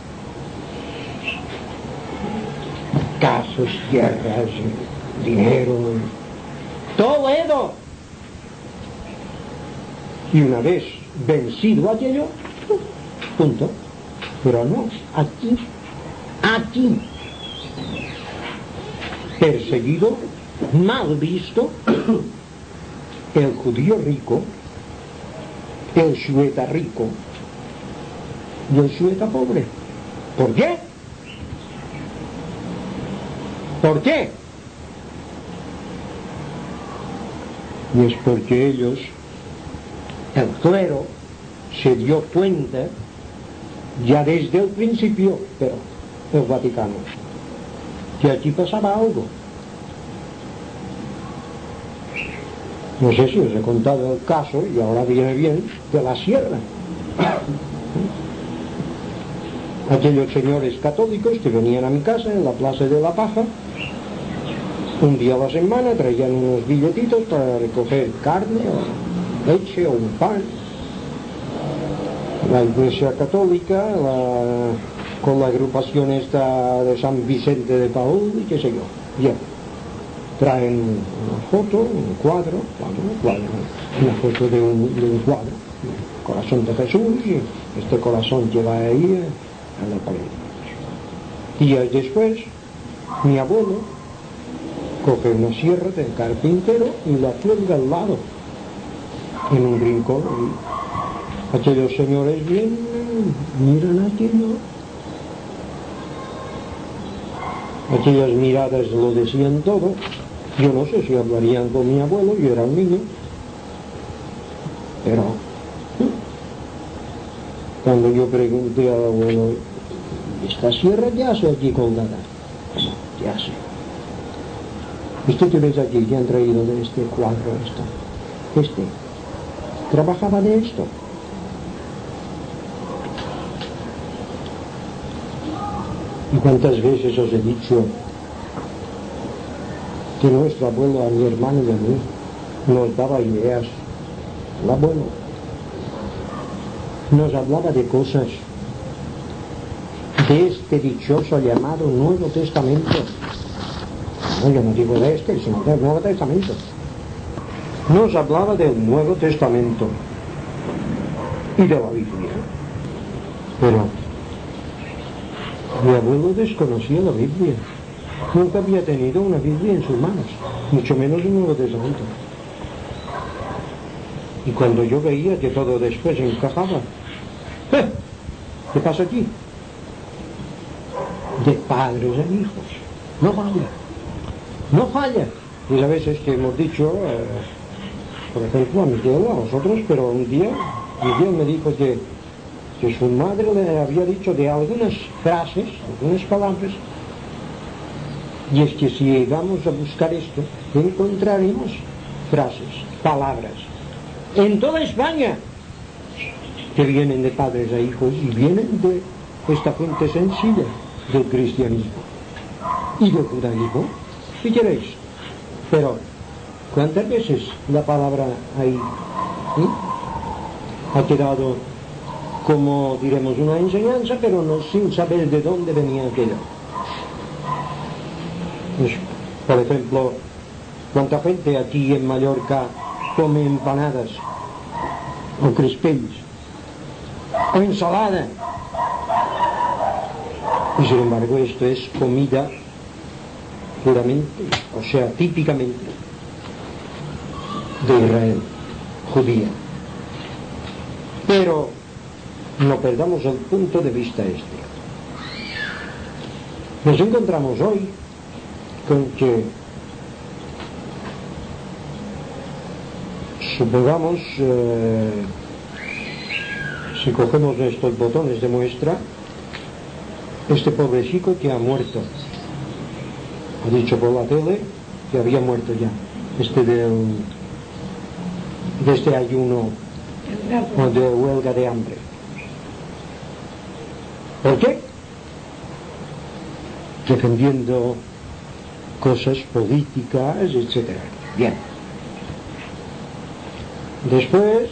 Casas, tierras, dinero, Toledo. Y una vez vencido aquello, punto. Pero no, aquí, perseguido, mal visto, el judío rico, el sueta rico y el sueta pobre. ¿Por qué? ¿Por qué? Y es porque ellos, el clero, se dio cuenta ya desde el principio, pero el Vaticano, que aquí pasaba algo. No sé si os he contado el caso, y ahora viene bien, de la sierra. Aquellos señores católicos que venían a mi casa en la Plaza de la Paja, un día a la semana traían unos billetitos para recoger carne o leche o un pan. La Iglesia Católica, con la agrupación esta de San Vicente de Paúl y qué sé yo, ya traen una foto, un cuadro, una foto de un cuadro, el corazón de Jesús, y este corazón lleva ahí a la pared. Días después, mi abuelo coge una sierra del carpintero y la cuelga al lado, en un rincón. Aquellos señores vienen, miran aquello, aquellas miradas lo decían todo. Yo no sé si hablarían con mi abuelo, yo era un niño, pero cuando yo pregunté al abuelo, ¿esta sierra qué hace aquí colgada? ¿Qué hace? ¿Esto que ves aquí, que han traído de este cuadro esto? ¿Trabajaba de esto? ¿Y cuántas veces os he dicho que nuestro abuelo, a mi hermano y a mí, nos daba ideas? El abuelo nos hablaba de cosas de este dichoso llamado Nuevo Testamento. No, yo no digo de este, sino del Nuevo Testamento. Nos hablaba del Nuevo Testamento y de la Biblia. Pero mi abuelo desconocía la Biblia. Nunca había tenido una Biblia en sus manos, mucho menos un Nuevo Testamento. Y cuando yo veía que todo después encajaba, ¿qué pasa aquí? De padres a hijos. No falla. No falla. Y a veces que hemos dicho, por ejemplo, a mi tío, a nosotros, pero un día mi tío me dijo que su madre le había dicho de algunas frases, algunas palabras, y es que si vamos a buscar esto, encontraremos frases, palabras, en toda España, que vienen de padres a hijos y vienen de esta fuente sencilla del cristianismo y del judaísmo, si queréis. Pero ¿cuántas veces la palabra ahí ha quedado como, diremos, una enseñanza, pero no sin saber de dónde venía aquello? Pues, por ejemplo, ¿cuánta gente aquí en Mallorca come empanadas o crispells o ensalada? Y sin embargo esto es comida puramente, o sea, típicamente de Israel, judía. Pero no perdamos el punto de vista este. Nos encontramos hoy con que, supongamos, si cogemos estos botones de muestra, este pobre chico que ha muerto, ha dicho por la tele que había muerto ya, de este ayuno o de huelga de hambre. ¿Por qué? Defendiendo cosas políticas, etc. Bien. Después,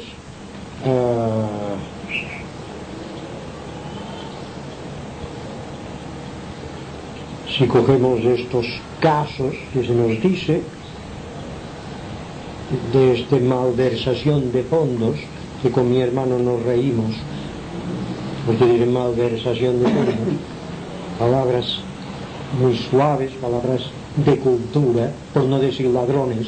si cogemos estos casos que se nos dice de esta malversación de fondos, que con mi hermano nos reímos, porque dicen malversación de fondos, palabras muy suaves, palabras de cultura, por no decir ladrones.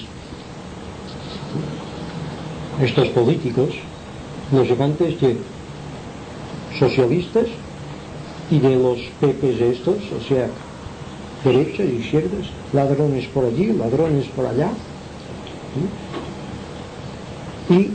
Estos políticos, los llevantes que socialistas y de los pepes estos, o sea, derechas y izquierdas, ladrones por allí, ladrones por allá. Y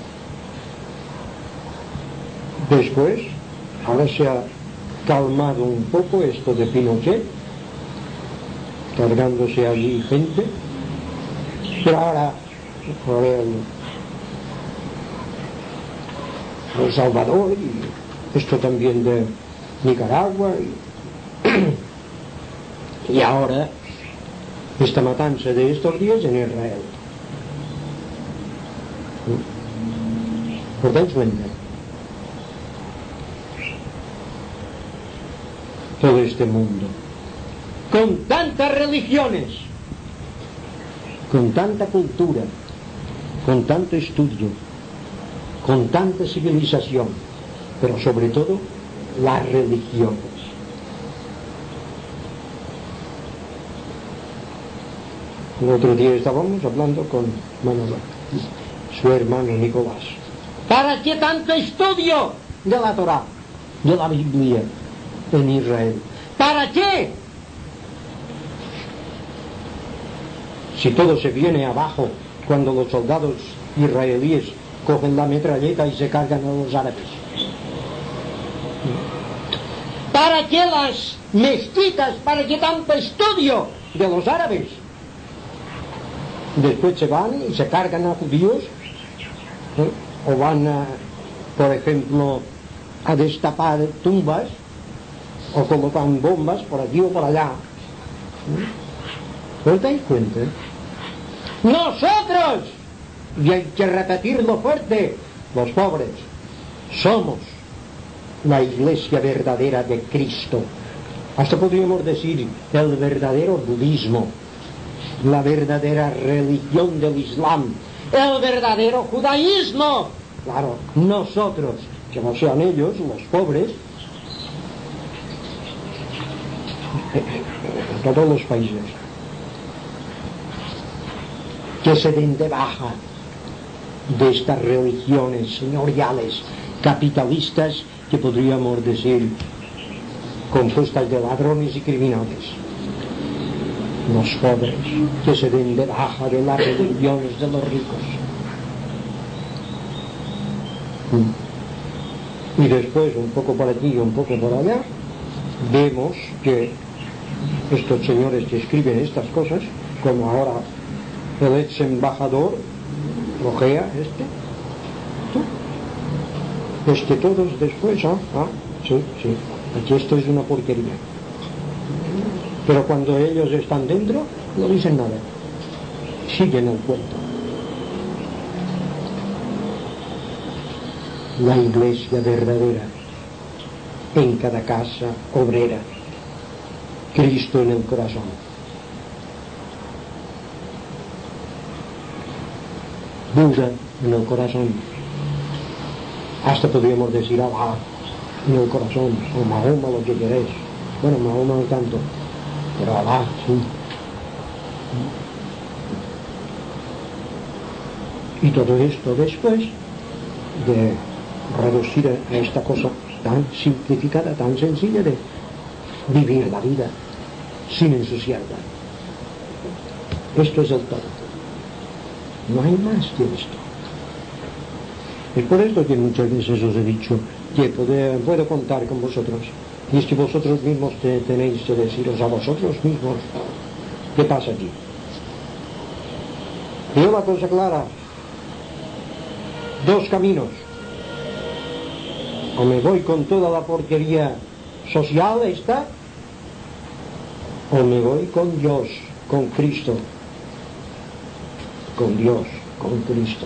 después, ahora se ha calmado un poco esto de Pinochet, cargándose allí gente, pero ahora por El Salvador y esto también de Nicaragua y ahora esta matanza de estos días en Israel. ¿Os dais cuenta? Todo este mundo, con tantas religiones, con tanta cultura, con tanto estudio, con tanta civilización, pero sobre todo las religiones. El otro día estábamos hablando con Manolo, su hermano Nicolás. ¿Para qué tanto estudio de la Torá, de la Biblia en Israel? ¿Para qué? Si todo se viene abajo cuando los soldados israelíes cogen la metralleta y se cargan a los árabes. ¿Para qué las mezquitas? ¿Para qué tanto estudio de los árabes? Después se van y se cargan a judíos, o van a, por ejemplo, a destapar tumbas o colocan bombas por aquí o por allá. ¿Os dais cuenta? Nosotros, y hay que repetirlo fuerte, los pobres, somos la iglesia verdadera de Cristo. Hasta podríamos decir el verdadero budismo, la verdadera religión del Islam, el verdadero judaísmo. Claro, nosotros, que no sean ellos, los pobres, en todos los países, que se den de baja de estas religiones señoriales, capitalistas, que podríamos decir compuestas de ladrones y criminales. Los pobres, que se den de baja de las religiones de los ricos. Y después, un poco por aquí y un poco por allá, vemos que estos señores que escriben estas cosas, como ahora el ex embajador Ojea, Es que todos después, sí, aquí esto es una porquería. Pero cuando ellos están dentro, no dicen nada. Siguen el cuento. La iglesia verdadera, en cada casa obrera, Cristo en el corazón. Buda en el corazón. Hasta podríamos decir Allah en el corazón, o Mahoma, lo que queréis. Bueno, Mahoma no tanto, pero Allah sí. Y todo esto después de reducir a esta cosa tan simplificada, tan sencilla de vivir la vida sin ensuciarla. Esto es el todo. No hay más que esto. Es por esto que muchas veces os he dicho que puedo contar con vosotros. Y es que vosotros mismos tenéis que deciros a vosotros mismos qué pasa aquí. Veo la cosa clara. Dos caminos. O me voy con toda la porquería social esta, o me voy con Dios, con Cristo. Con Dios, con Cristo.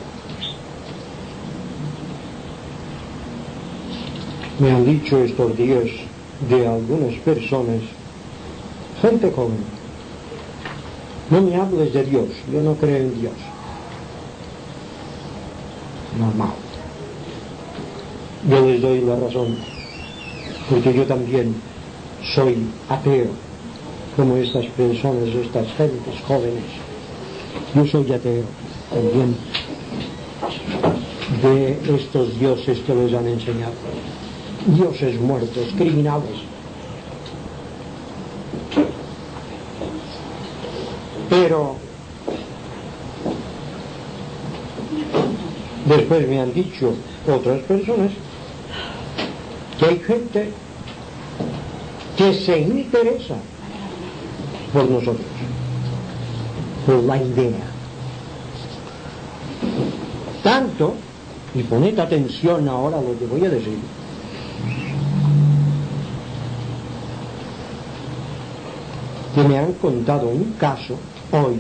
Me han dicho estos días de algunas personas, gente joven, no me hables de Dios, yo no creo en Dios. Normal. Yo les doy la razón, porque yo también soy ateo, como estas personas, estas gentes jóvenes. Yo soy ateo también de estos dioses que les han enseñado. Dioses muertos, criminales. Pero después me han dicho otras personas que hay gente que se interesa por nosotros, por la idea. Tanto, y poned atención ahora a lo que voy a decir, que me han contado un caso hoy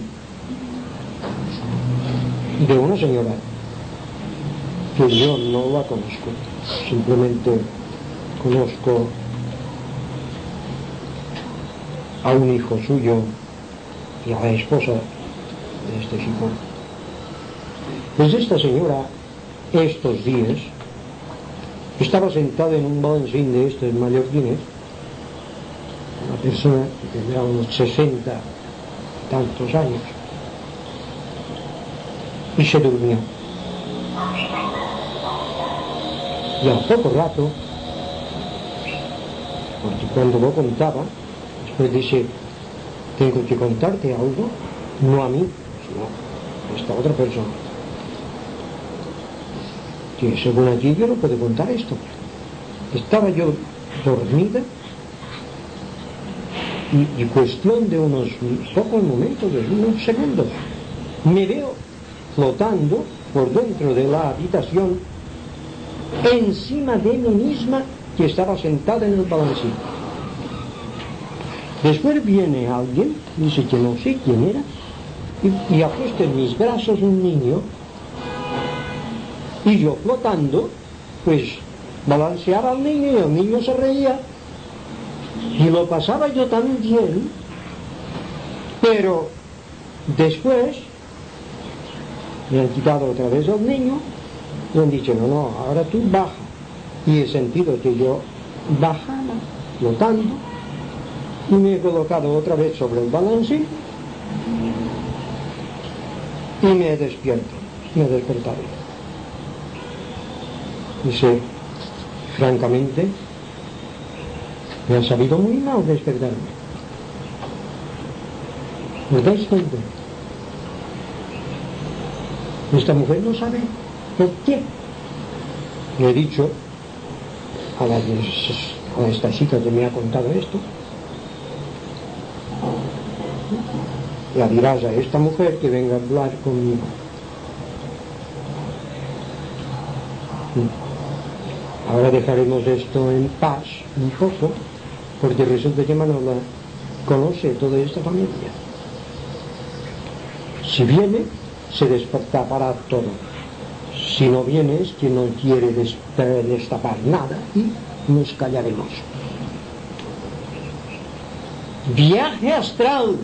de una señora que yo no la conozco, simplemente conozco a un hijo suyo y a la esposa de este chico. Pues esta señora estos días estaba sentada en un balancín de estos mallorquines, una persona que tendrá unos 60 tantos años, y se durmió. Y al poco rato, porque cuando lo contaba, después dice, tengo que contarte algo, no a mí, sino a esta otra persona, que según aquí yo no puedo contar esto. Estaba yo dormida y cuestión de unos pocos momentos, de unos segundos, me veo flotando por dentro de la habitación encima de mí misma, que estaba sentada en el balancín. Después viene alguien, dice que no sé quién era, y ha puesto en mis brazos un niño, y yo flotando, pues balanceaba al niño y el niño se reía, y lo pasaba yo tan bien. Pero después me han quitado otra vez al niño y han dicho, no, ahora tú baja. Y he sentido que yo bajaba flotando y me he colocado otra vez sobre el balancín y me he despertado. Dice, francamente, me ha sabido muy mal despertarme. ¿Me dais cuenta? Esta mujer no sabe por qué. Le he dicho a esta chica que me ha contado esto, la dirás a esta mujer que venga a hablar conmigo. Ahora dejaremos esto en paz un poco, porque resulta que Manola conoce toda esta familia. Si viene, se destapará todo. Si no viene, es que no quiere destapar nada y nos callaremos. Viaje astral.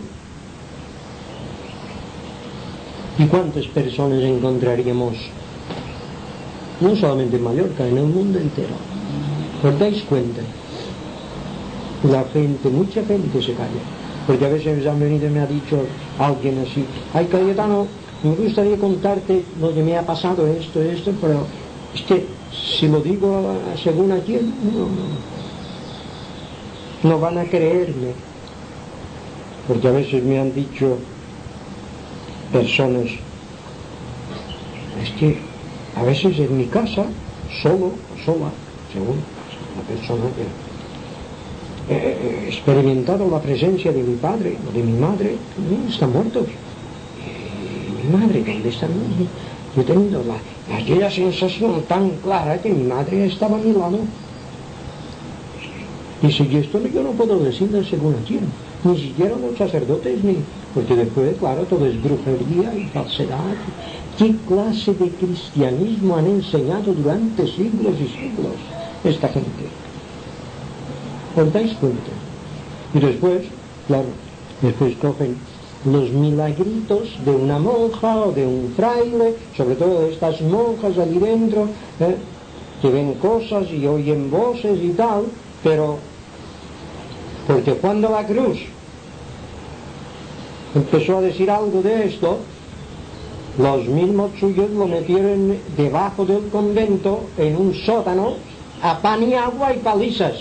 ¿Y cuántas personas encontraríamos? No solamente en Mallorca, en el mundo entero. ¿Os dais cuenta? La gente, mucha gente se calla. Porque a veces han venido y me ha dicho alguien así: ay, Cayetano, me gustaría contarte lo que me ha pasado, esto, pero es que si lo digo según a quién, no van a creerme. Porque a veces me han dicho personas, es que a veces en mi casa, sola, según la persona que he experimentado la presencia de mi padre o de mi madre, están muertos. Mi madre, ¿dónde está? Yo he tenido aquella sensación tan clara que mi madre estaba a mi lado. Y si esto yo no puedo decirle según a quién, ni siquiera los sacerdotes, porque después, claro, todo es brujería y falsedad. ¿Qué clase de cristianismo han enseñado durante siglos y siglos esta gente? ¿Os dais cuenta? Y después, claro, después cogen los milagritos de una monja o de un fraile, sobre todo de estas monjas allí dentro, que ven cosas y oyen voces y tal, pero porque Juan de la Cruz empezó a decir algo de esto, los mismos suyos lo metieron debajo del convento en un sótano a pan y agua y palizas.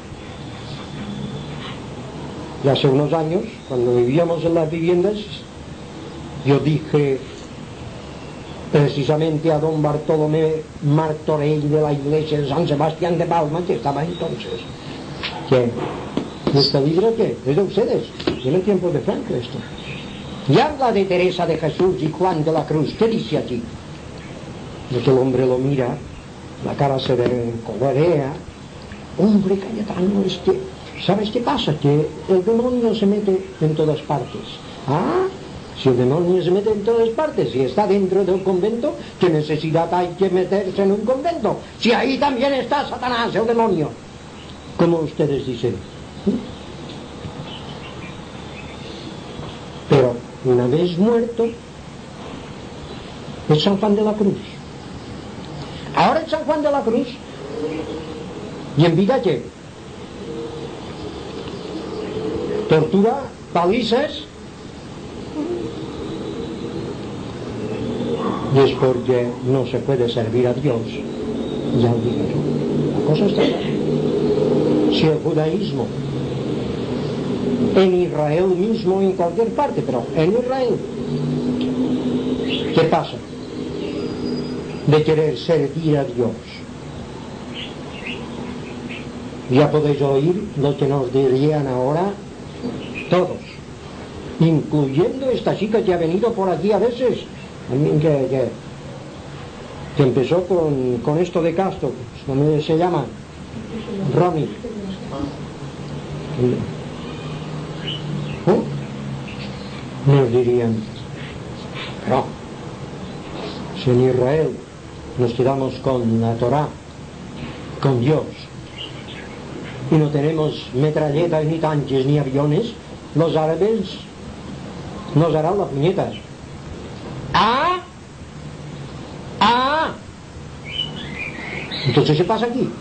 Y hace unos años, cuando vivíamos en las viviendas, yo dije precisamente a don Bartolomé Martorell de la iglesia de San Sebastián de Palma, que estaba entonces, que este libro que es de ustedes, en el tiempo de Franco esto, y habla de Teresa de Jesús y Juan de la Cruz. ¿Qué dice aquí? De que el hombre lo mira, la cara se le colorea. Hombre, Cayetano, es que ¿sabes qué pasa? Que el demonio se mete en todas partes. Ah, si el demonio se mete en todas partes y está dentro del convento, ¿qué necesidad hay que meterse en un convento? Si ahí también está Satanás, el demonio. Como ustedes dicen. Pero una vez muerto, es San Juan de la Cruz. Ahora es San Juan de la Cruz. ¿Y en vida qué? Tortura, palizas. Y es porque no se puede servir a Dios. Ya lo digo yo. La cosa está clara. Si el judaísmo, en Israel mismo, en cualquier parte, pero en Israel, ¿qué pasa? De querer servir a Dios. Ya podéis oír lo que nos dirían ahora todos, incluyendo esta chica que ha venido por aquí a veces, que empezó con esto de Castro, ¿cómo se llama? Ronnie. Nos dirían, pero si en Israel nos quedamos con la Torá, con Dios, y no tenemos metralletas, ni tanques, ni aviones, los árabes nos harán las puñetas. Entonces se pasa aquí.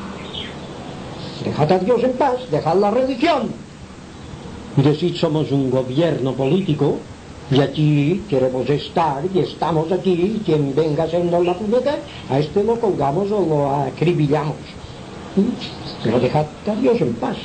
Dejad a Dios en paz, dejad la religión. Y decid, somos un gobierno político, y aquí queremos estar, y estamos aquí, y quien venga haciendo la puñeta, a este lo colgamos o lo acribillamos. Pero dejad a Dios en paz.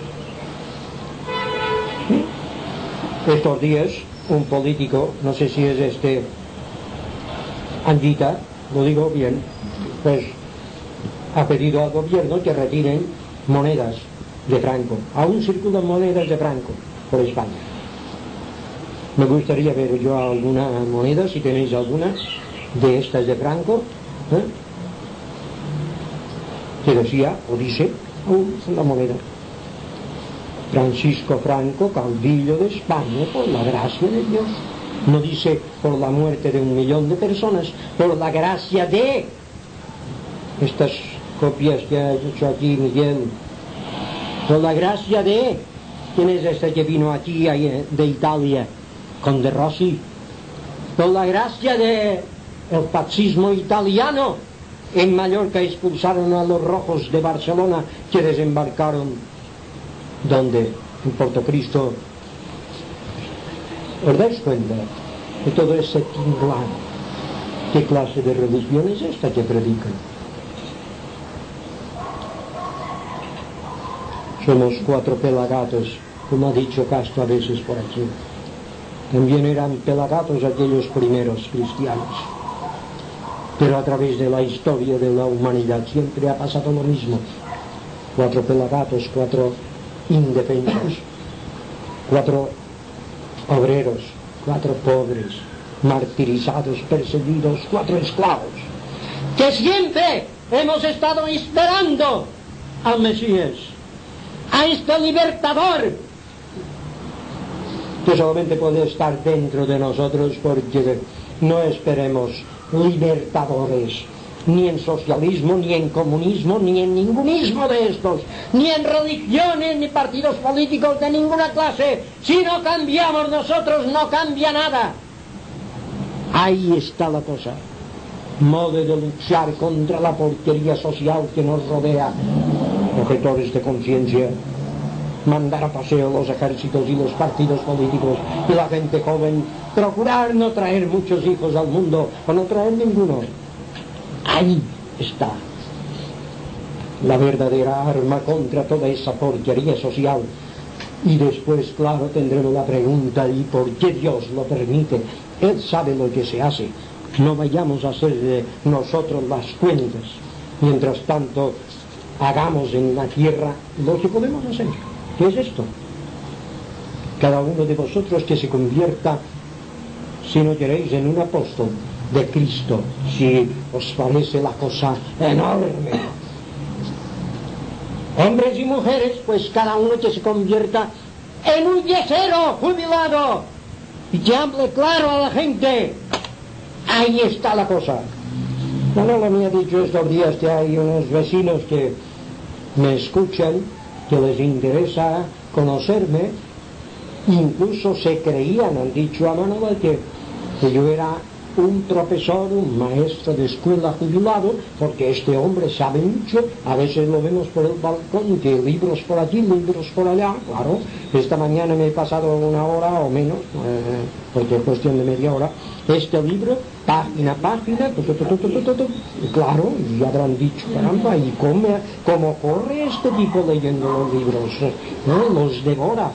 Estos días un político, no sé si es Anguita, lo digo bien, pues ha pedido al gobierno que retiren monedas de Franco. Aún circulan monedas de Franco por España. Me gustaría ver yo alguna moneda, si tenéis alguna de estas de Franco, que decía, o dice, aún en la moneda: Francisco Franco, caudillo de España, por la gracia de Dios. No dice por la muerte de 1 millón de personas, por la gracia de. Estas copias que ha hecho aquí Miguel, por la gracia de. ¿Quién es este que vino aquí de Italia? Con De Rossi. Por la gracia de el fascismo italiano, en Mallorca expulsaron a los rojos de Barcelona, que desembarcaron ¿dónde? En Portocristo. ¿Os dais cuenta de todo ese tinglado? ¿Qué clase de religión es esta que predican? Somos 4 pelagatos, como ha dicho Castro a veces por aquí. También eran pelagatos aquellos primeros cristianos. Pero a través de la historia de la humanidad siempre ha pasado lo mismo. 4 pelagatos, 4 indefensos, 4 obreros, 4 pobres, martirizados, perseguidos, 4 esclavos, que siempre hemos estado esperando al Mesías, a este libertador, que solamente puede estar dentro de nosotros, porque no esperemos libertadores ni en socialismo, ni en comunismo, ni en ningunismo de estos, ni en religiones, ni partidos políticos de ninguna clase. Si no cambiamos nosotros, no cambia nada. Ahí está la cosa. Modo de luchar contra la porquería social que nos rodea. Objetores de conciencia. Mandar a paseo los ejércitos y los partidos políticos y la gente joven. Procurar no traer muchos hijos al mundo, o no traer ninguno. Ahí está la verdadera arma contra toda esa porquería social. Y después, claro, tendremos la pregunta: ¿y por qué Dios lo permite? Él sabe lo que se hace. No vayamos a hacer de nosotros las cuentas. Mientras tanto, hagamos en la tierra lo que podemos hacer. ¿Qué es esto? Cada uno de vosotros que se convierta, si no queréis, en un apóstol de Cristo, si os parece la cosa enorme. Hombres y mujeres, pues cada uno que se convierta en un yesero jubilado y que hable claro a la gente. Ahí está la cosa. Manolo me ha dicho estos días que hay unos vecinos que me escuchan, que les interesa conocerme, incluso se creían, han dicho a Manolo que yo era un profesor, un maestro de escuela jubilado, porque este hombre sabe mucho. A veces lo vemos por el balcón, que libros por aquí, libros por allá. Claro, esta mañana me he pasado 1 hora o menos, porque es cuestión de media hora, este libro, página a página, y claro, y habrán dicho, caramba, ¿y cómo corre este tipo leyendo los libros? Los devora.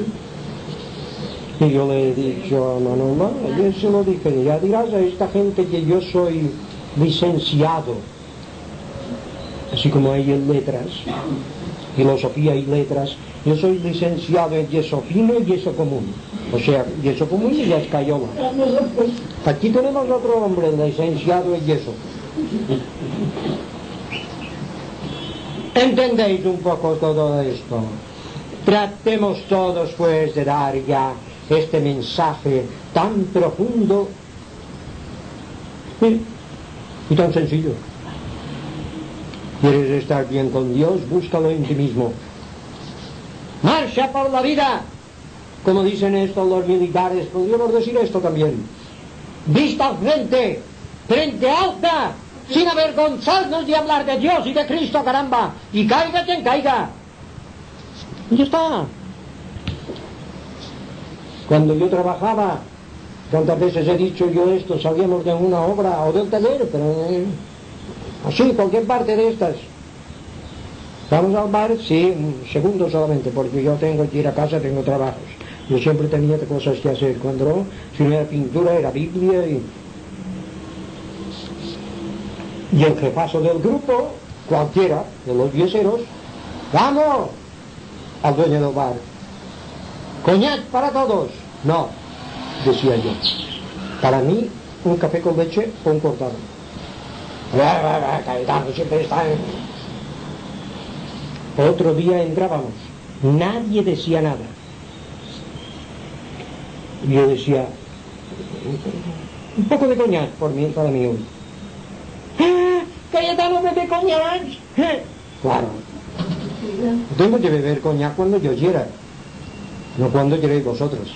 Y yo le he dicho a Manolo, yo se lo dije, ya dirás a esta gente que yo soy licenciado, así como hay en letras, filosofía y letras. Yo soy licenciado en yeso fino y yeso común. O sea, yeso común y ya es cayola. Aquí tenemos otro hombre licenciado en yeso. ¿Entendéis un poco todo esto? Tratemos todos pues de dar ya este mensaje tan profundo y tan sencillo. ¿Quieres estar bien con Dios? Búscalo en ti mismo. Marcha por la vida, como dicen estos los militares. Podríamos decir esto también: vista al frente, frente alta, sin avergonzarnos de hablar de Dios y de Cristo, caramba, y caiga quien caiga. Y ya está. Cuando yo trabajaba, ¿cuántas veces he dicho yo esto? Salíamos de una obra o del taller, pero así, cualquier parte de estas. ¿Vamos al bar? Sí, un segundo solamente, porque yo tengo que ir a casa, tengo trabajos. Yo siempre tenía cosas que hacer. Cuando si no era pintura, era Biblia. Y el jefazo del grupo, cualquiera de los yeseros, ¡vamos! Al dueño del bar. ¿Coñac para todos? No, decía yo. Para mí, un café con leche o un cortado. Cayetano siempre está Otro día entrábamos, nadie decía nada. Yo decía, un poco de coñac para mí hoy. ¡Ah! ¡Cayetano, bebe coñac! Claro, tengo que beber coñac cuando yo quiera, no cuando queréis vosotros.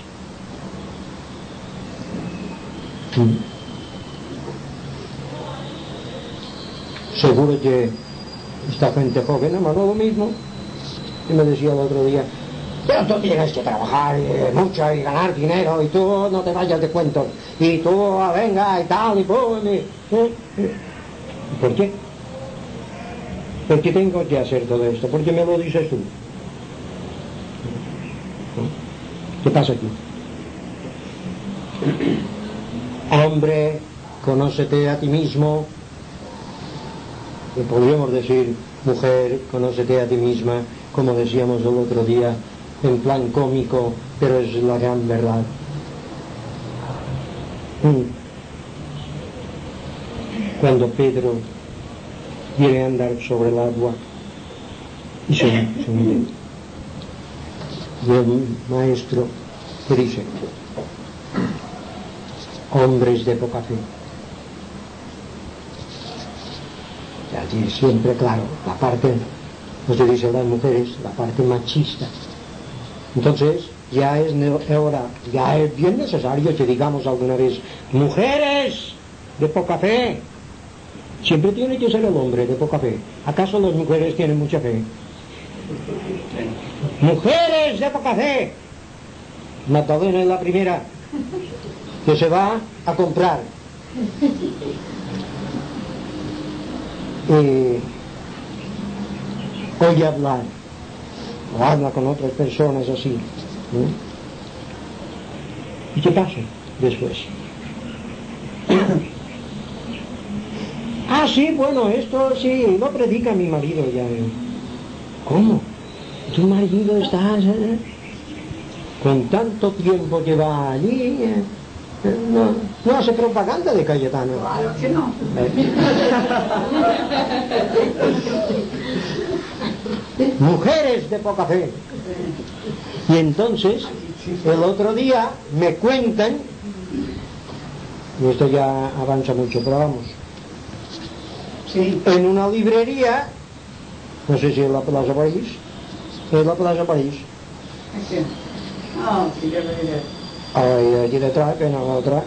Seguro que esta gente joven ama lo mismo. Y me decía el otro día, pero tú tienes que trabajar mucho y ganar dinero, y tú no te vayas de cuentos, y tú venga y tal y pum. ¿Por qué? ¿Por qué tengo que hacer todo esto? ¿Por qué me lo dices tú? ¿Qué pasa aquí? Hombre, conócete a ti mismo. Y podríamos decir, mujer, conócete a ti misma, como decíamos el otro día, en plan cómico, pero es la gran verdad. Cuando Pedro quiere andar sobre el agua y se hunde, y el maestro le dice, hombres de poca fe. Aquí siempre, claro, la parte, no se dice las mujeres, la parte machista. Entonces, ya es bien necesario que digamos alguna vez, mujeres de poca fe. Siempre tiene que ser el hombre de poca fe. ¿Acaso las mujeres tienen mucha fe? Mujeres de poca fe. Magdalena es la primera que se va a comprar. Oye hablar, o habla con otras personas así, ¿no? ¿Y qué pasa después? Sí, bueno, esto sí, lo predica mi marido ya. ¿Cómo? ¿Tu marido está con tanto tiempo que va allí? No hace propaganda de Cayetano. Claro que no. Mujeres de poca fe. Y entonces, el otro día me cuentan, y esto ya avanza mucho, pero vamos, sí, en una librería, no sé si es la Plaza París, es la Plaza París. Sí. Sí, ya lo diré. Allí detrás, en la otra,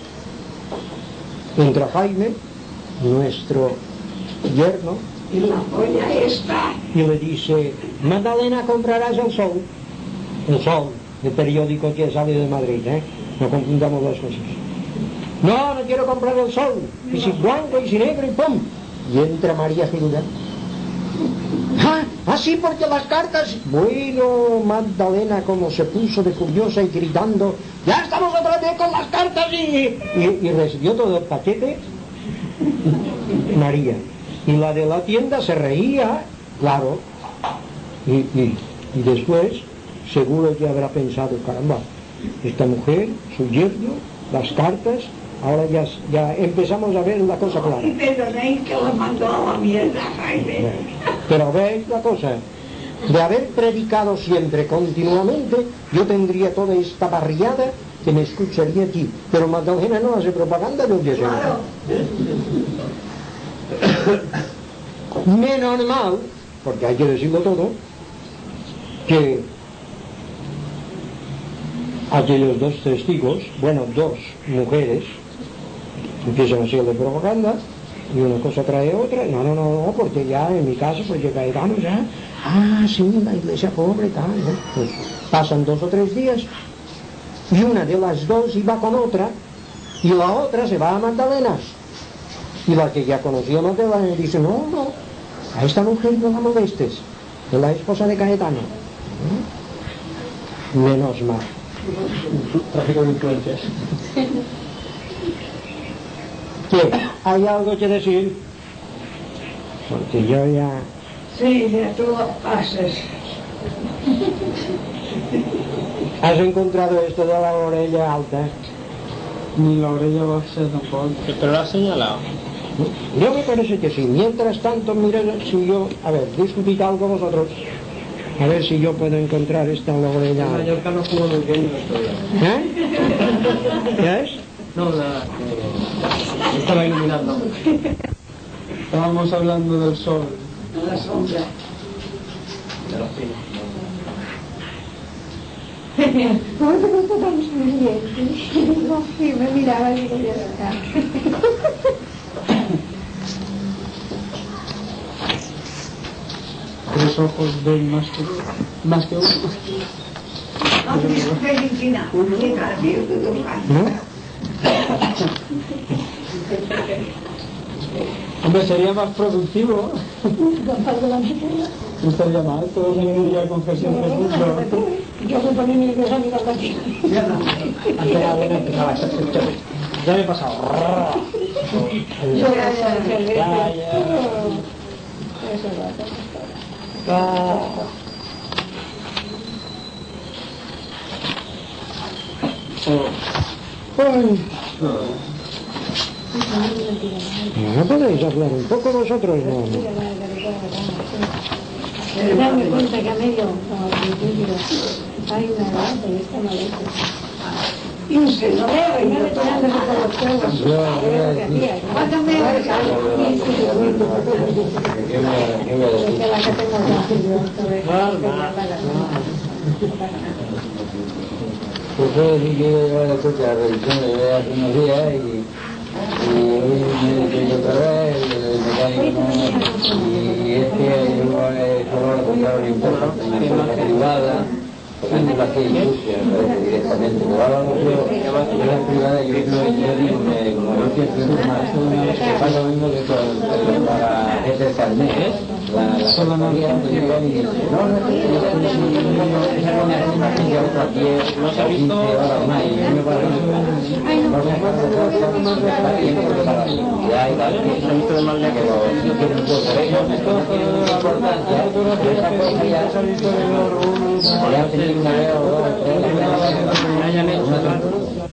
entra Jaime, nuestro yerno, Y la polla esta. y le dice, Magdalena, comprarás el Sol, el periódico que sale de Madrid, no confundamos las cosas. No quiero comprar el Sol, y si blanco y si negro y pum, y entra María Gilda. Sí, porque las cartas. Bueno, Magdalena como se puso de curiosa y gritando, ya estamos otra vez con las cartas, y recibió todo el paquete María, y la de la tienda se reía, claro, y después seguro que habrá pensado, caramba, esta mujer, su yerno, las cartas, ahora ya empezamos a ver la cosa clara. Perdonéis que lo mandó a la mierda, Jaime. Pero veis la cosa, de haber predicado siempre continuamente, yo tendría toda esta barriada que me escucharía aquí, pero Magdalena no hace propaganda de que Claro. Menos mal, porque hay que decirlo todo, que aquellos dos testigos, bueno, dos mujeres, empiezan a hacerle propaganda, y una cosa trae otra, no, porque ya en mi casa, porque Cayetano ya, sí, la iglesia pobre, tal, ¿no? Pues pasan 2 o 3 días, y una de las dos iba con otra, y la otra se va a Magdalena, y la que ya conocía a Magdalena dice, no, a esta mujer no la molestes, es la esposa de Cayetano. Menos mal. Tráfico de influencias. ¿Qué? ¿Hay algo que decir? Porque yo ya... Sí, ya tú lo pases. ¿Has encontrado esto de la orella alta? Ni la orella baja tampoco. Pero lo has señalado. Yo me parece que sí. Mientras tanto, mira, si yo, a ver, discutid algo vosotros. A ver si yo puedo encontrar esta Logroña. Mallorca no jugó muy bien en nuestro día. ¿Qué es? No, estaba iluminando. Estábamos hablando del sol. A la sombra. De los pinos. ¿Cómo te gusta tan bien? Sí, me miraba y digo, ya está. Tres ojos ven más que uno. No, Cristina, qué cambio de tu Hombre, sería más productivo. No estaría mal, todo se vendría con Jesús Jesús. Yo me ponía nerviosa mirando aquí. Ya me he pasado. Yo ¿No podéis hablar un poco vosotros? No. darme cuenta que a medio hay una edad y esta maleta. Y un cenolero y me retirándose por los juegos. Mándame la que tengo Pues yo decir que iba a llevar el coche a la revisión de hace unos días y hoy me he dicho otra vez, el mecánico no, y es que yo solo lo compraba en impuesto, en una empresa privada, porque no la hacía industria, me parece directamente, pero ahora no creo, yo la privada, yo digo, como no quiero que pasa lo mismo que para hacer el carnet, la solanía no llega y dice, no, esa combinación aquí de otra 10 o 15 horas más, y yo me parece que para tiempo para la seguridad y tal, que son ustedes más lejos, pero si quieren un poco, pero ellos esto es la importancia, pero esa cosa ya tenido una vez o dos, tres,